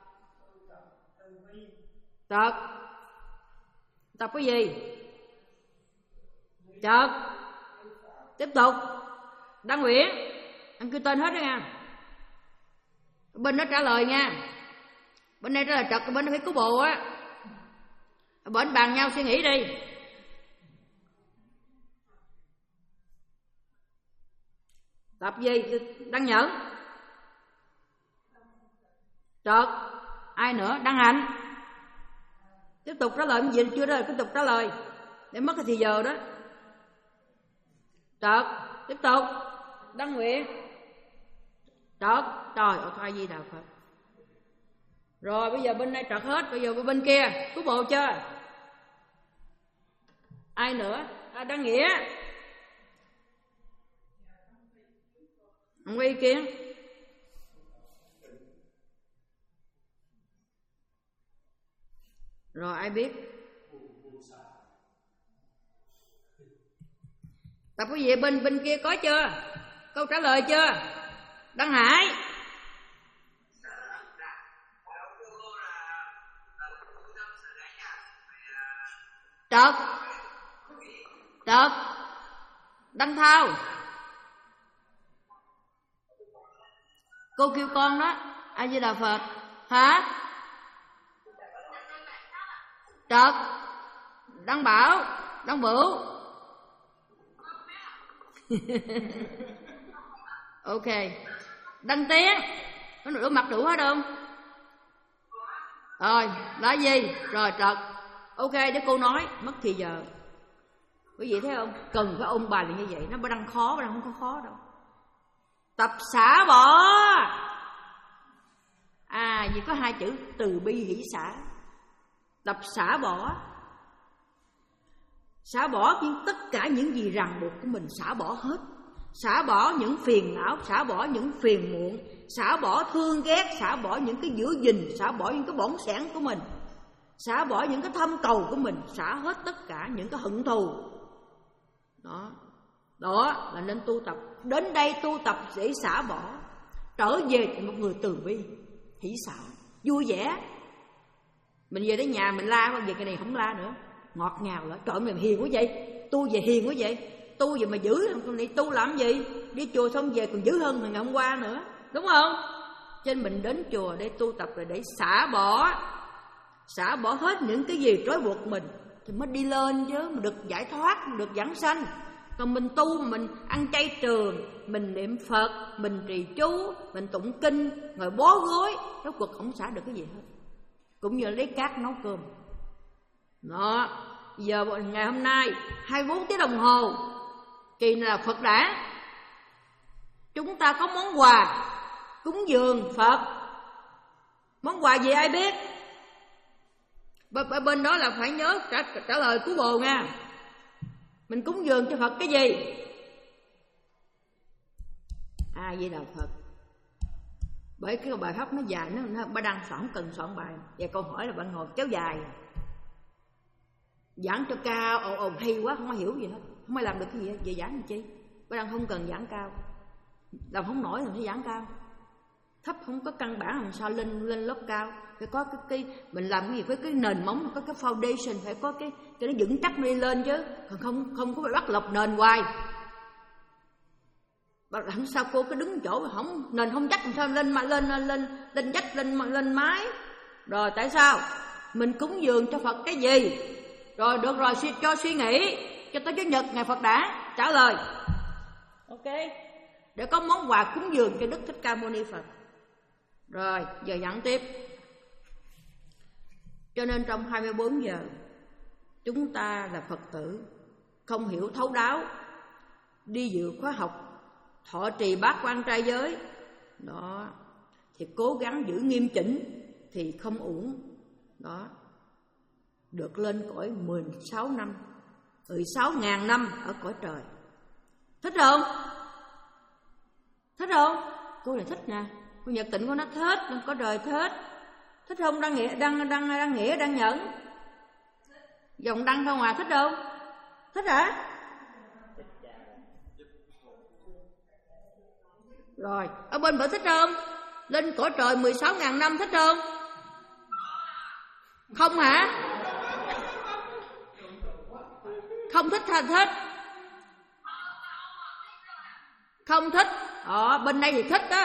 Trật. Tập cái gì? Trật. Tiếp tục. Đăng Nguyễn, anh kêu tên hết đó nha. Bên đó trả lời nha. Bên đây trả lời trật, bên đó phải cứu bộ á. Bên bàn nhau suy nghĩ đi. Tập gì? Đăng Nhẫn. Trật. Ai nữa? Đăng Hạnh. Tiếp tục trả lời. Gì chưa rồi? Tiếp tục trả lời để mất cái thì giờ đó. Trật. Tiếp tục. Đăng Nguyện. Trật. Trời ơi, ai gì đạo Phật. Rồi bây giờ bên đây trật hết. Bây giờ bên kia cứu bộ chưa? Ai nữa? À, Đăng Nghĩa. Không có ý kiến. Rồi ai biết? Tập cái gì bên bên kia có chưa? Câu trả lời chưa? Đăng Hải. Trật. Trật. Đăng Thao. Cô kêu con đó. A Di Đà Phật. Hả? Trật. Đăng Bảo. Đăng Bửu. Ok. Đăng Tiến. Có đủ mặt đủ hết không? Rồi, là gì? Rồi trật. Ok, để cô nói, mất thì giờ. Quý vị thấy không? Cần phải ôn bài là như vậy. Nó mới đang khó, mà đang không có khó đâu. Tập xả bỏ. À, vì có hai chữ từ bi hỷ xả. Tập xả bỏ. Xả bỏ tất cả những gì ràng buộc của mình, xả bỏ hết. Xả bỏ những phiền não, xả bỏ những phiền muộn, xả bỏ thương ghét, xả bỏ những cái giữ gìn, xả bỏ những cái bỏng sẻn của mình, xả bỏ những cái thâm cầu của mình, xả hết tất cả những cái hận thù. Đó, đó là nên tu tập. Đến đây tu tập để xả bỏ, trở về một người từ bi, hỷ xả, vui vẻ. Mình về đến nhà mình la, về cái này không la nữa, ngọt ngào lắm. Trời ơi, hiền quá vậy, tu về hiền quá vậy, tu về mà giữ, không đi tu làm gì? Đi chùa xong về còn giữ hơn ngày hôm qua nữa, đúng không? Cho nên mình đến chùa để tu tập là để xả bỏ, xả bỏ hết những cái gì trói buộc mình thì mới đi lên chứ, mình được giải thoát, mình được giảng sanh. Còn mình tu, mình ăn chay trường, mình niệm Phật, mình trì chú, mình tụng kinh, ngồi bó gối, rốt cuộc không xả được cái gì hết. Cũng như lấy cát nấu cơm. Đó, giờ ngày hôm nay hai mươi bốn tiếng đồng hồ kỳ là Phật đản. Chúng ta có món quà cúng dường Phật. Món quà gì ai biết? B- bên đó là phải nhớ trả, trả lời cứu bồ nha. Mình cúng dường cho Phật cái gì? A Di Đà Phật. Bởi cái bài pháp nó dài, nó, nó ba đăng soạn cần soạn bài. Và câu hỏi là bạn ngồi kéo dài, giảng cho cao ồn ồn hay quá, không có hiểu gì hết, không ai làm được cái gì hết. Vậy giảng làm chi? Ba đăng không cần giảng cao, làm không nổi thì phải giảng cao. Thấp không có căn bản làm sao lên lên lớp cao. Phải có cái, cái mình làm cái gì với cái nền móng, có cái foundation, phải có cái cái nó vững chắc đi lên chứ. Còn không không có phải bắt lọc nền hoài. Bà làm sao cô cứ đứng chỗ mà không nền không chắc làm sao lên mà lên lên lên lên dách lên lên mái. Rồi tại sao? Mình cúng dường cho Phật cái gì? Rồi được rồi, cho suy nghĩ cho tới Chủ nhật ngày Phật đã trả lời. Ok. Để có món quà cúng dường cho Đức Thích Ca Mâu Ni Phật. Rồi, giờ dẫn tiếp. Cho nên trong hai mươi bốn giờ chúng ta là Phật tử, không hiểu thấu đáo, đi dự khóa học, thọ trì bát quan trai giới, đó, thì cố gắng giữ nghiêm chỉnh thì không uổng, đó, được lên cõi mười sáu năm, mười sáu ngàn năm ở cõi trời. Thích không? Thích không? Cô này thích nè, cô Nhật Tịnh cô nói thích, có đời thích. Thích không? Đăng nghĩa, đăng, đăng, đăng nghĩa, đăng nhẫn. Dòng đăng không à, thích không? Thích hả? Rồi, ở bên vợ thích không? Lên cõi trời mười sáu ngàn năm thích không? Không hả? Không thích hay thích? Không thích. Ờ, bên đây thì thích đó.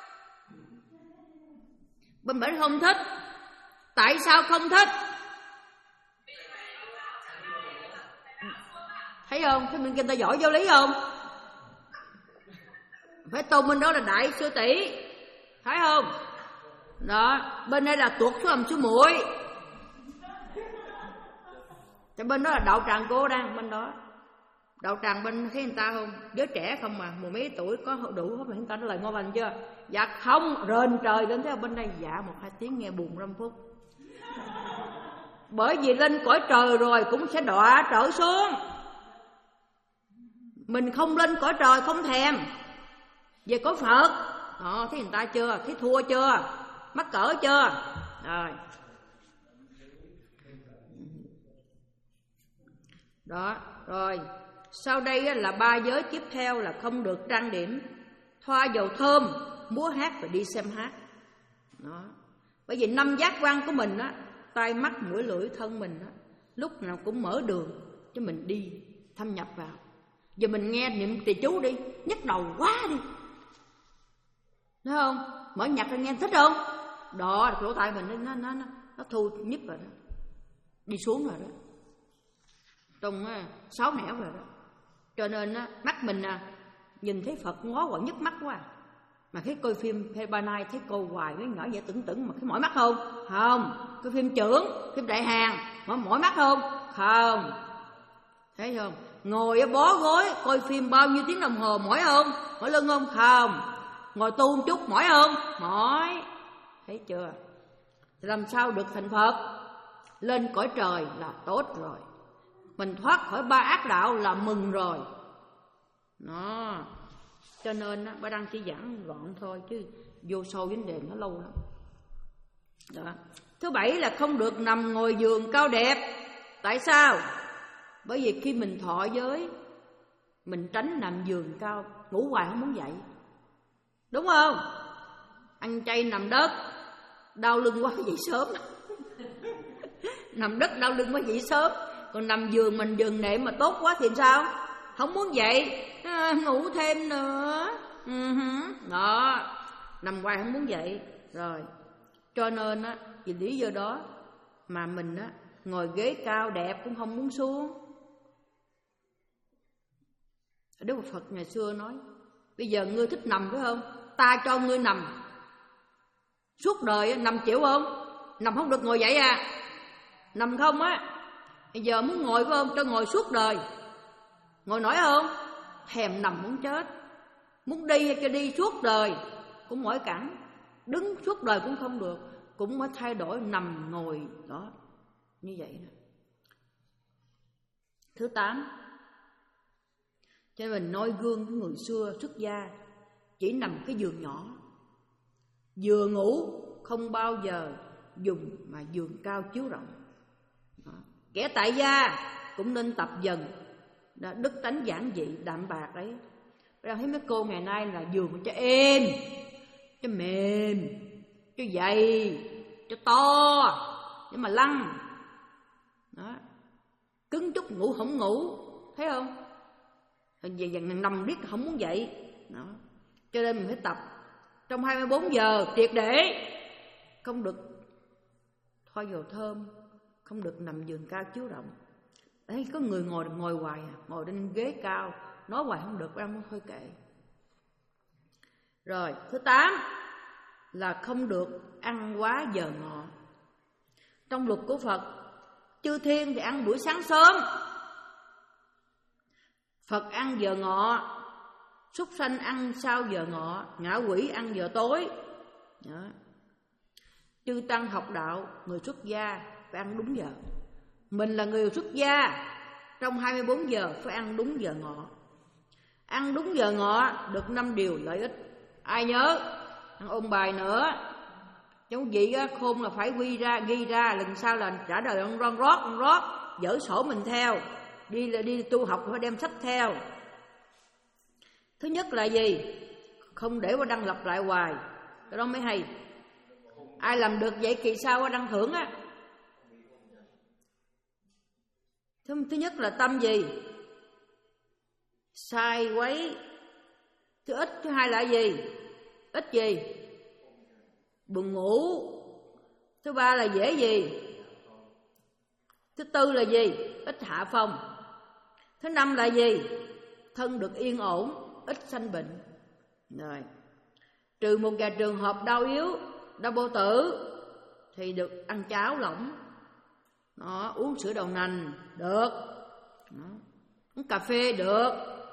Bên bển không thích. Tại sao không thích? Thấy không? Cái bên kia ta giỏi giáo lý không? Phải tôn bên đó là đại sư tỷ, thấy không? Đó, bên đây là tuột số hầm số muội. Cái bên đó là đạo tràng cô đang bên đó. Đạo tràng bên thấy người ta không? Giới trẻ không mà, mười mấy tuổi có đủ không? Người ta nói lời ngon lành chưa? Dạ không, rền trời lên thế bên đây dạ một hai tiếng nghe buồn năm phút. Bởi vì lên cõi trời rồi cũng sẽ đọa trở xuống. Mình không lên cõi trời không thèm. Về có Phật, đó, thấy người ta chưa? Thấy thua chưa? Mắc cỡ chưa? Rồi. Đó, rồi. Sau đây là ba giới tiếp theo là không được trang điểm, thoa dầu thơm, múa hát và đi xem hát. Đó. Bởi vì năm giác quan của mình á, tai mắt mũi lưỡi thân mình á, lúc nào cũng mở đường cho mình đi thâm nhập vào. Giờ mình nghe niệm trì chú đi, nhức đầu quá đi. Thấy không? Mở nhạc ra nghe thích không? Đó, lỗ tai mình nó nó nó nó thu nhức rồi đó. Đi xuống rồi đó. Trong sáu nẻo rồi đó. Cho nên á, mắt mình à, nhìn thấy Phật ngó quả nhức mắt quá. Mà cái coi phim Hebanai thấy cô hoài cái nhỏ vậy tưởng tưởng mà cái mỏi mắt không? Không. Cái phim trưởng, phim Đại Hàn mỏi mỏi mắt không? Không. Thấy không? Ngồi bó gối coi phim bao nhiêu tiếng đồng hồ mỏi không? Mỏi lưng không? Không. Ngồi tu một chút mỏi không? Mỏi. Thấy chưa? Làm sao được thành Phật? Lên cõi trời là tốt rồi. Mình thoát khỏi ba ác đạo là mừng rồi. Đó. Cho nên á, bà Đăng chỉ giảng gọn thôi chứ vô sâu vấn đề nó lâu lắm. Đó. Thứ bảy là không được nằm ngồi giường cao đẹp. Tại sao? Bởi vì khi mình thọ giới, mình tránh nằm giường cao, ngủ hoài không muốn dậy. Đúng không? Ăn chay nằm đất, đau lưng quá dậy sớm. Nằm đất đau lưng quá dậy sớm. Còn nằm giường mình giường nệm mà tốt quá thì sao? Không muốn dậy, à, ngủ thêm nữa. Uh-huh. Đó, nằm hoài không muốn dậy. Rồi, cho nên á, vì lý do đó mà mình á, ngồi ghế cao đẹp cũng không muốn xuống. Đức Phật ngày xưa nói, bây giờ ngươi thích nằm phải không? Ta cho ngươi nằm suốt đời, nằm chịu không? Nằm không được ngồi dậy à? Nằm không á? Bây giờ muốn ngồi phải không? Cho ngồi suốt đời. Ngồi nổi không? Thèm nằm muốn chết. Muốn đi cho đi suốt đời cũng mỏi cẳng. Đứng suốt đời cũng không được, cũng phải thay đổi nằm ngồi đó. Như vậy đó. Thứ tám, cho nên mình noi gương của người xưa xuất gia, chỉ nằm cái giường nhỏ, vừa ngủ không bao giờ dùng mà giường cao chiếu rộng. Đó. Kẻ tại gia cũng nên tập dần đó, đức tánh giản dị đạm bạc đấy. Đang thấy mấy cô ngày nay là giường cho êm, cho mềm, cho dày, cho to, để mà lăn. Đó. Cứng chút ngủ không ngủ, thấy không? Về dần nằm riết không muốn dậy. Đó. Cho nên mình phải tập trong hai mươi bốn giờ triệt để, không được thoa dầu thơm, không được nằm giường cao chiếu rộng. Đấy, có người ngồi ngồi hoài à, ngồi trên ghế cao, nói hoài không được, ăn thôi kệ. Rồi, thứ tám là không được ăn quá giờ ngọ. Trong luật của Phật Chư thiên thì ăn buổi sáng sớm, Phật ăn giờ ngọ, súc sanh ăn sau giờ ngọ, ngạ quỷ ăn giờ tối. Đó. Chư tăng học đạo, người xuất gia phải ăn đúng giờ. Mình là người xuất gia, trong hai mươi bốn giờ phải ăn đúng giờ ngọ. Ăn đúng giờ ngọ được năm điều lợi ích. Ai nhớ? Ăn ôn bài nữa. Giống vậy á, khôn là phải ghi ra, ghi ra lần sau là trả lời ông ron rót, ông rót, dở sổ mình theo. Đi là đi tu học phải đem sách theo. Thứ nhất là gì? Không để qua đăng lặp lại hoài, cái đó mới hay. Ai làm được vậy kỳ sau qua đăng thưởng á. Thứ, thứ nhất là tâm gì? Sai quấy. Thứ ít, thứ hai là gì? Ít gì? Buồn ngủ. Thứ ba là dễ gì? Thứ tư là gì? Ít hạ phong. Thứ năm là gì? Thân được yên ổn, ít sanh bệnh. Rồi. Trừ một vài trường hợp đau yếu, đau bao tử thì được ăn cháo lỏng. Đó, uống sữa đậu nành được. Đó. Uống cà phê được.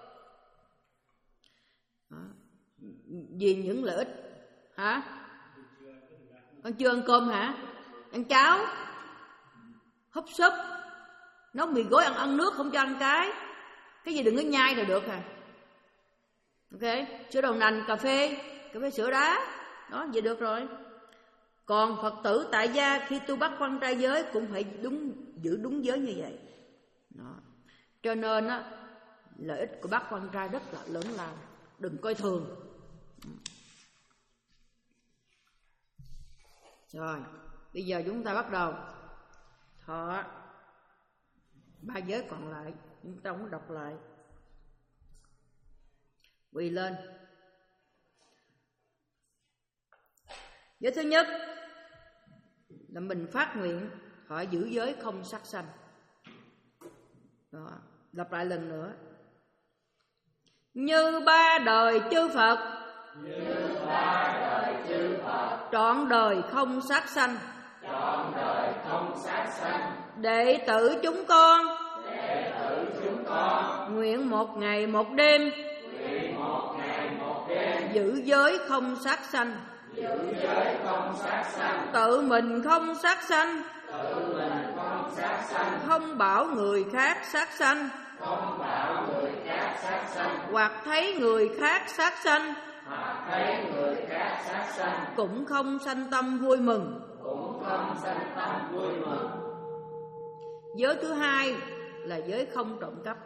Đó. Vì những lợi ích. Hả? Con chưa ăn cơm hả? Ăn cháo, húp súp, nấu mì gói, ăn ăn nước, không cho ăn cái. Cái gì đừng có nhai là được à. Ok, sữa đậu nành, cà phê, cà phê sữa đá. Đó, vậy được rồi. Còn Phật tử tại gia khi tu bắt quan trai giới cũng phải đúng, giữ đúng giới như vậy. Đó. Cho nên á, lợi ích của bắt quan trai rất là lớn lao, đừng coi thường. Rồi, bây giờ chúng ta bắt đầu thọ ba giới còn lại, chúng ta cũng đọc lại. Quỳ lên. Giới thứ nhất là mình phát nguyện thọ giữ giới không sát sanh. Đó, lặp lại lần nữa. Như ba đời chư Phật, như ba đời chư Phật, trọn đời không sát sanh, trọn đời không sát sanh. Đệ tử chúng con, đệ tử chúng con, nguyện một ngày một đêm, nguyện một ngày một đêm, giữ giới không sát sanh, giữ giới không sát sanh, tự mình không sát sanh, tự mình không sát sanh, không bảo người khác sát sanh, không bảo người khác sát sanh, hoặc thấy người khác sát sanh, hoặc thấy người khác sát sanh, cũng không sanh tâm vui mừng. cũng không sanh tâm vui mừng. Giới thứ hai là giới không trộm cắp.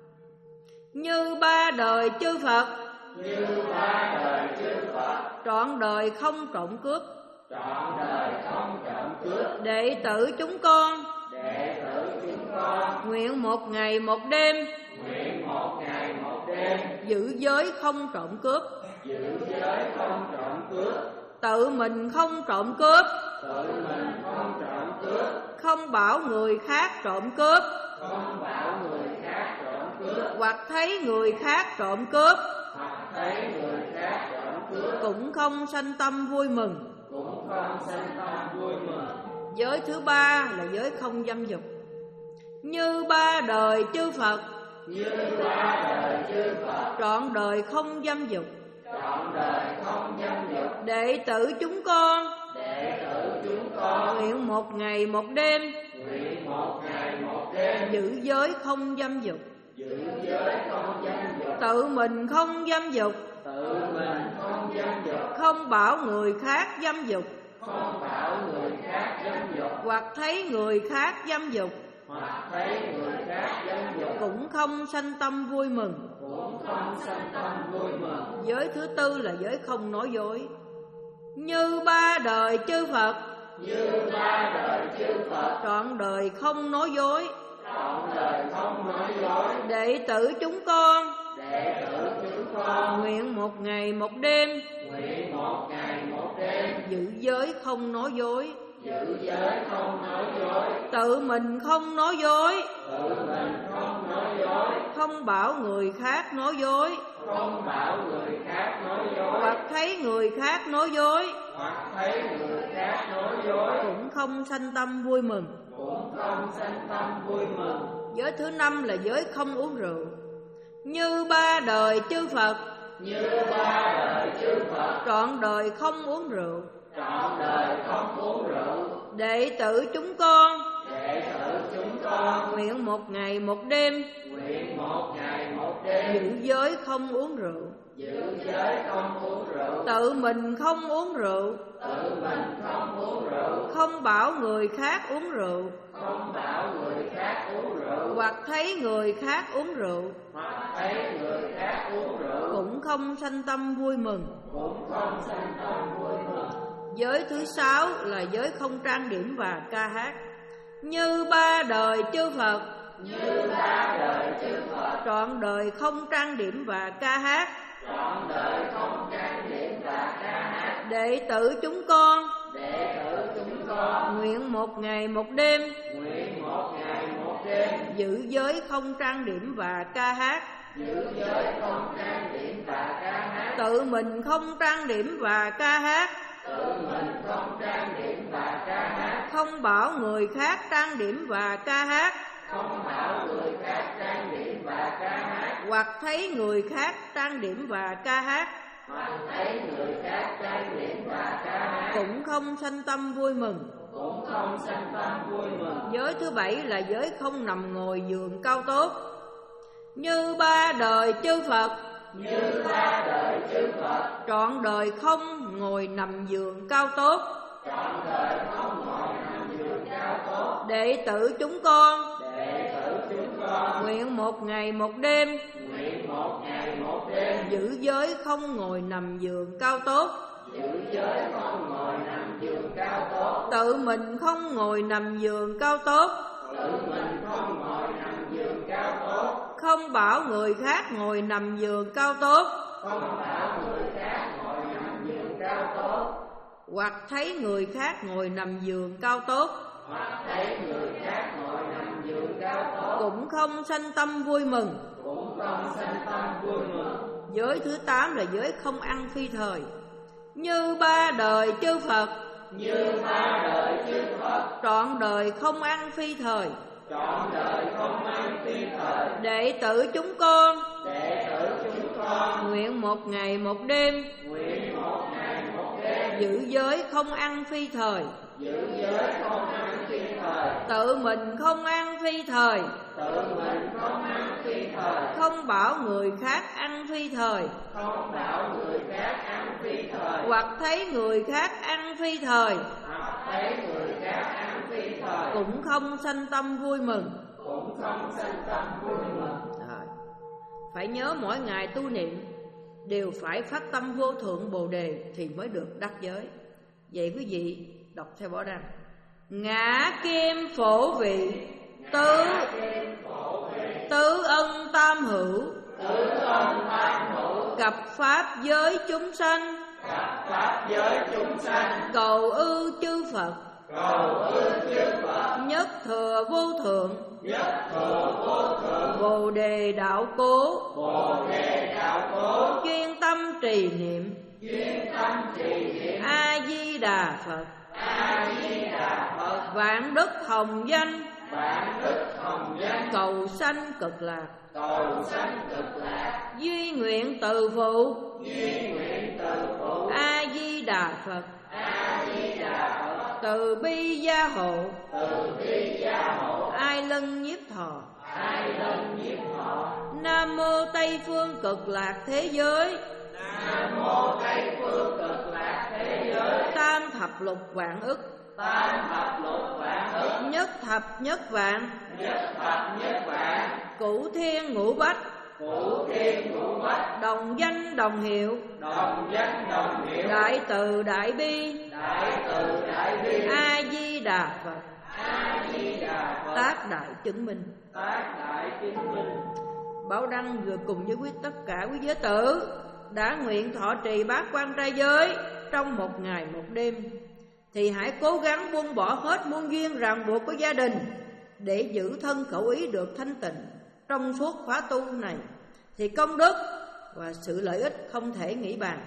Như ba đời chư Phật, như ba đời chư Phật, trọn đời không trộm cướp, trọn đời không trộm cướp. đệ tử chúng con, đệ tử chúng con, nguyện một ngày một đêm, nguyện một ngày một đêm, giữ giới không trộm cướp, giữ giới không trộm cướp, tự mình không trộm cướp, tự mình không trộm cướp, không bảo người khác trộm cướp, không bảo người khác trộm cướp, hoặc thấy người khác trộm cướp, hoặc thấy người khác trộm cướp, cũng không sanh tâm vui mừng. cũng không sanh tâm vui mừng. Giới thứ ba là giới không dâm dục. Như ba đời chư Phật, như ba đời chư Phật, trọn đời không dâm dục, trọn đời không dâm dục, đệ tử chúng con, đệ tử chúng con, nguyện một ngày một đêm, nguyện một ngày một đêm, giữ giới không dâm dục, giữ giới không dâm dục, tự mình không dâm dục, tự mình không dâm dục, không bảo người khác dâm dục, không bảo người khác dâm dục, hoặc thấy người khác dâm dục, hoặc thấy người khác dâm dục, cũng không sanh tâm vui mừng. cũng không sanh tâm vui mừng. Giới thứ tư là giới không nói dối. Như ba đời chư Phật, như ba đời chư Phật, trọn đời không nói dối, trọn đời không nói dối, đệ tử chúng con, đệ tử chúng con, nguyện một ngày một đêm, nguyện một ngày một đêm, giữ giới không nói dối, giữ giới không nói dối, tự mình không nói dối, tự mình không nói dối, không bảo người khác nói dối, không bảo người khác nói dối, hoặc thấy người khác nói dối, hoặc thấy người khác nói dối, cũng không sanh tâm vui mừng. cũng cũng không sanh tâm vui mừng. Giới thứ năm là giới không uống rượu. Như ba đời chư Phật, như ba đời chư Phật, trọn đời không uống rượu, trọn đời không uống rượu. Đệ tử chúng con, đệ tử chúng con, nguyện một ngày một đêm, nguyện một ngày một đêm, giữ giới không uống rượu, giữ giới không uống rượu. tự mình không uống rượu, tự mình không uống rượu, không bảo người khác uống rượu, không bảo người khác uống rượu, hoặc thấy người khác uống rượu, hoặc thấy người khác uống rượu, cũng không sanh tâm vui mừng. cũng không sanh tâm vui mừng. Giới thứ sáu là giới không trang điểm và ca hát. Như ba đời chư Phật, như ba đời chư Phật, trọn đời không trang điểm và ca hát, trọn đời không trang điểm và ca hát. Đệ tử chúng con, đệ tử chúng con, nguyện một ngày một đêm, nguyện một ngày một đêm, giữ giới không trang điểm và ca hát, giữ giới không trang điểm và ca hát. tự mình không trang điểm và ca hát, tự mình không trang điểm và ca hát, không bảo người khác trang điểm và ca hát, không bảo người khác trang điểm và ca hát, hoặc thấy người khác trang điểm và ca hát, hoặc thấy người khác trang điểm và ca hát, cũng không sanh tâm vui mừng. cũng không sanh tâm vui mừng. Giới thứ bảy là giới không nằm ngồi giường cao tốt. Như ba đời chư Phật, như ba đời chư Phật, trọn đời không ngồi nằm giường cao tốt, trọn đời không ngồi nằm giường cao tốt. Đệ tử chúng con, đệ tử chúng con, nguyện một ngày một đêm, nguyện một ngày một đêm, giữ giới không ngồi nằm giường cao tốt, giữ giới không ngồi nằm giường cao tốt. tự mình không ngồi nằm giường cao tốt, tự mình không ngồi nằm giường cao tốt, không bảo người khác ngồi nằm giường cao tốt, không bảo người khác ngồi nằm giường cao tốt, hoặc thấy người khác ngồi nằm giường cao tốt, hoặc thấy người khác ngồi nằm giường cao tốt, cũng không sanh tâm vui mừng. cũng không sanh tâm vui mừng. Giới thứ tám là giới không ăn phi thời. Như ba đời chư Phật, như ba đời chư Phật, trọn đời không ăn phi thời, trọn đời không ăn phi thời. Đệ tử chúng con, đệ tử chúng con, nguyện một ngày một đêm, nguyện một ngày một đêm, giữ giới không ăn phi thời, giữ giới không ăn phi thời, tự mình không ăn phi thời, tự mình không ăn phi thời, không bảo người khác ăn phi thời, không bảo người khác ăn phi thời, hoặc thấy người khác ăn phi thời, hoặc thấy người khác ăn phi thời, cũng không sanh tâm vui mừng. cũng không sanh tâm vui mừng. Rồi. Phải nhớ mỗi ngày tu niệm đều phải phát tâm vô thượng Bồ Đề thì mới được đắc giới. Vậy quý vị đọc theo Bảo Đăng. Ngã kim phổ vị, tứ tứ ân tam hữu, tứ ân tam hữu, gặp pháp giới chúng sanh, gặp pháp giới chúng sanh, cầu ưu chư Phật, cầu ưu chư Phật, nhất thừa vô thượng, nhất thừa vô thượng, Bồ Đề đạo cố, Bồ Đề đạo cố, chuyên tâm trì niệm, chuyên tâm trì niệm, A Di Đà Phật, A Di Đà Phật, vạn đức hồng danh, vạn đức hồng danh, cầu sanh cực lạc, cầu sanh cực lạc, duy nguyện từ phụ, duy nguyện từ phụ, A Di Đà Phật, A Di Đà Phật, từ bi gia hộ, từ bi gia hộ, ai lân nhiếp thọ, ai lân nhiếp thọ. Nam mô Tây phương cực lạc thế giới, Nam mô Tây phương cực lạc thế giới, tam thập lục vạn ức, tam thập lục vạn ức, nhất thập nhất vạn, nhất thập nhất vạn, cửu thiên ngũ bách, cửu thiên ngũ bách, đồng danh đồng hiệu, đồng danh đồng hiệu, đại từ đại bi, đại từ đại bi, A Di Đà Phật, A Di Đà Phật, tác đại chứng minh. tác đại chứng minh. Bảo Đăng vừa cùng với quý tất cả quý giới tử đã nguyện thọ trì bát quan trai giới trong một ngày một đêm, thì hãy cố gắng buông bỏ hết muôn duyên ràng buộc của gia đình để giữ thân khẩu ý được thanh tịnh trong suốt khóa tu này, thì công đức và sự lợi ích không thể nghĩ bàn.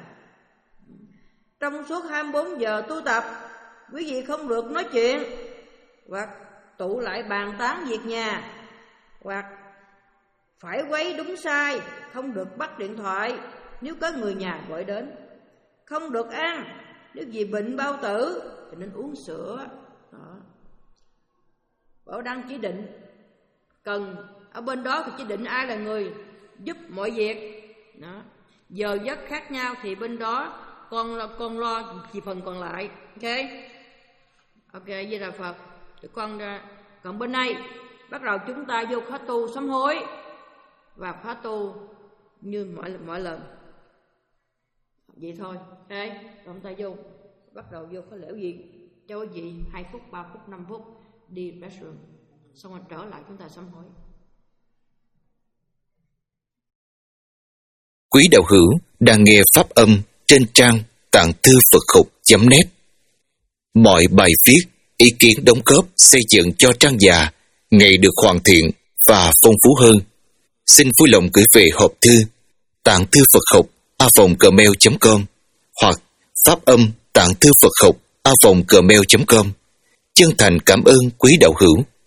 Trong suốt hai mươi bốn giờ tu tập, quý vị không được nói chuyện hoặc tụ lại bàn tán việc nhà, hoặc phải quấy đúng sai, không được bắt điện thoại nếu có người nhà gọi đến, không được ăn nếu vì bệnh bao tử thì nên uống sữa. Đó. Bảo Đăng chỉ định cần ở bên đó thì chỉ định ai là người giúp mọi việc. Đó. Giờ giấc khác nhau thì bên đó con lo, con lo chỉ phần còn lại. Ok, ok, Di Đà Phật. Tụi con ra. Còn bên này bắt đầu chúng ta vô khóa tu sám hối và khóa tu như mọi mọi lần vậy thôi. Ok, chúng ta vô bắt đầu vô khóa lễ gì cho cái gì hai phút, ba phút, năm phút đi restroom, xong rồi trở lại chúng ta sám hối. Quý đạo hữu đang nghe pháp âm trên trang tạng thư Phật học chấm net. Mọi bài viết, ý kiến đóng góp xây dựng cho trang già ngày được hoàn thiện và phong phú hơn. Xin vui lòng gửi về hộp thư tạng thư Phật học a vòng gmail chấm com hoặc pháp âm tạng thư Phật học a vòng gmail chấm com. Chân thành cảm ơn quý đạo hữu.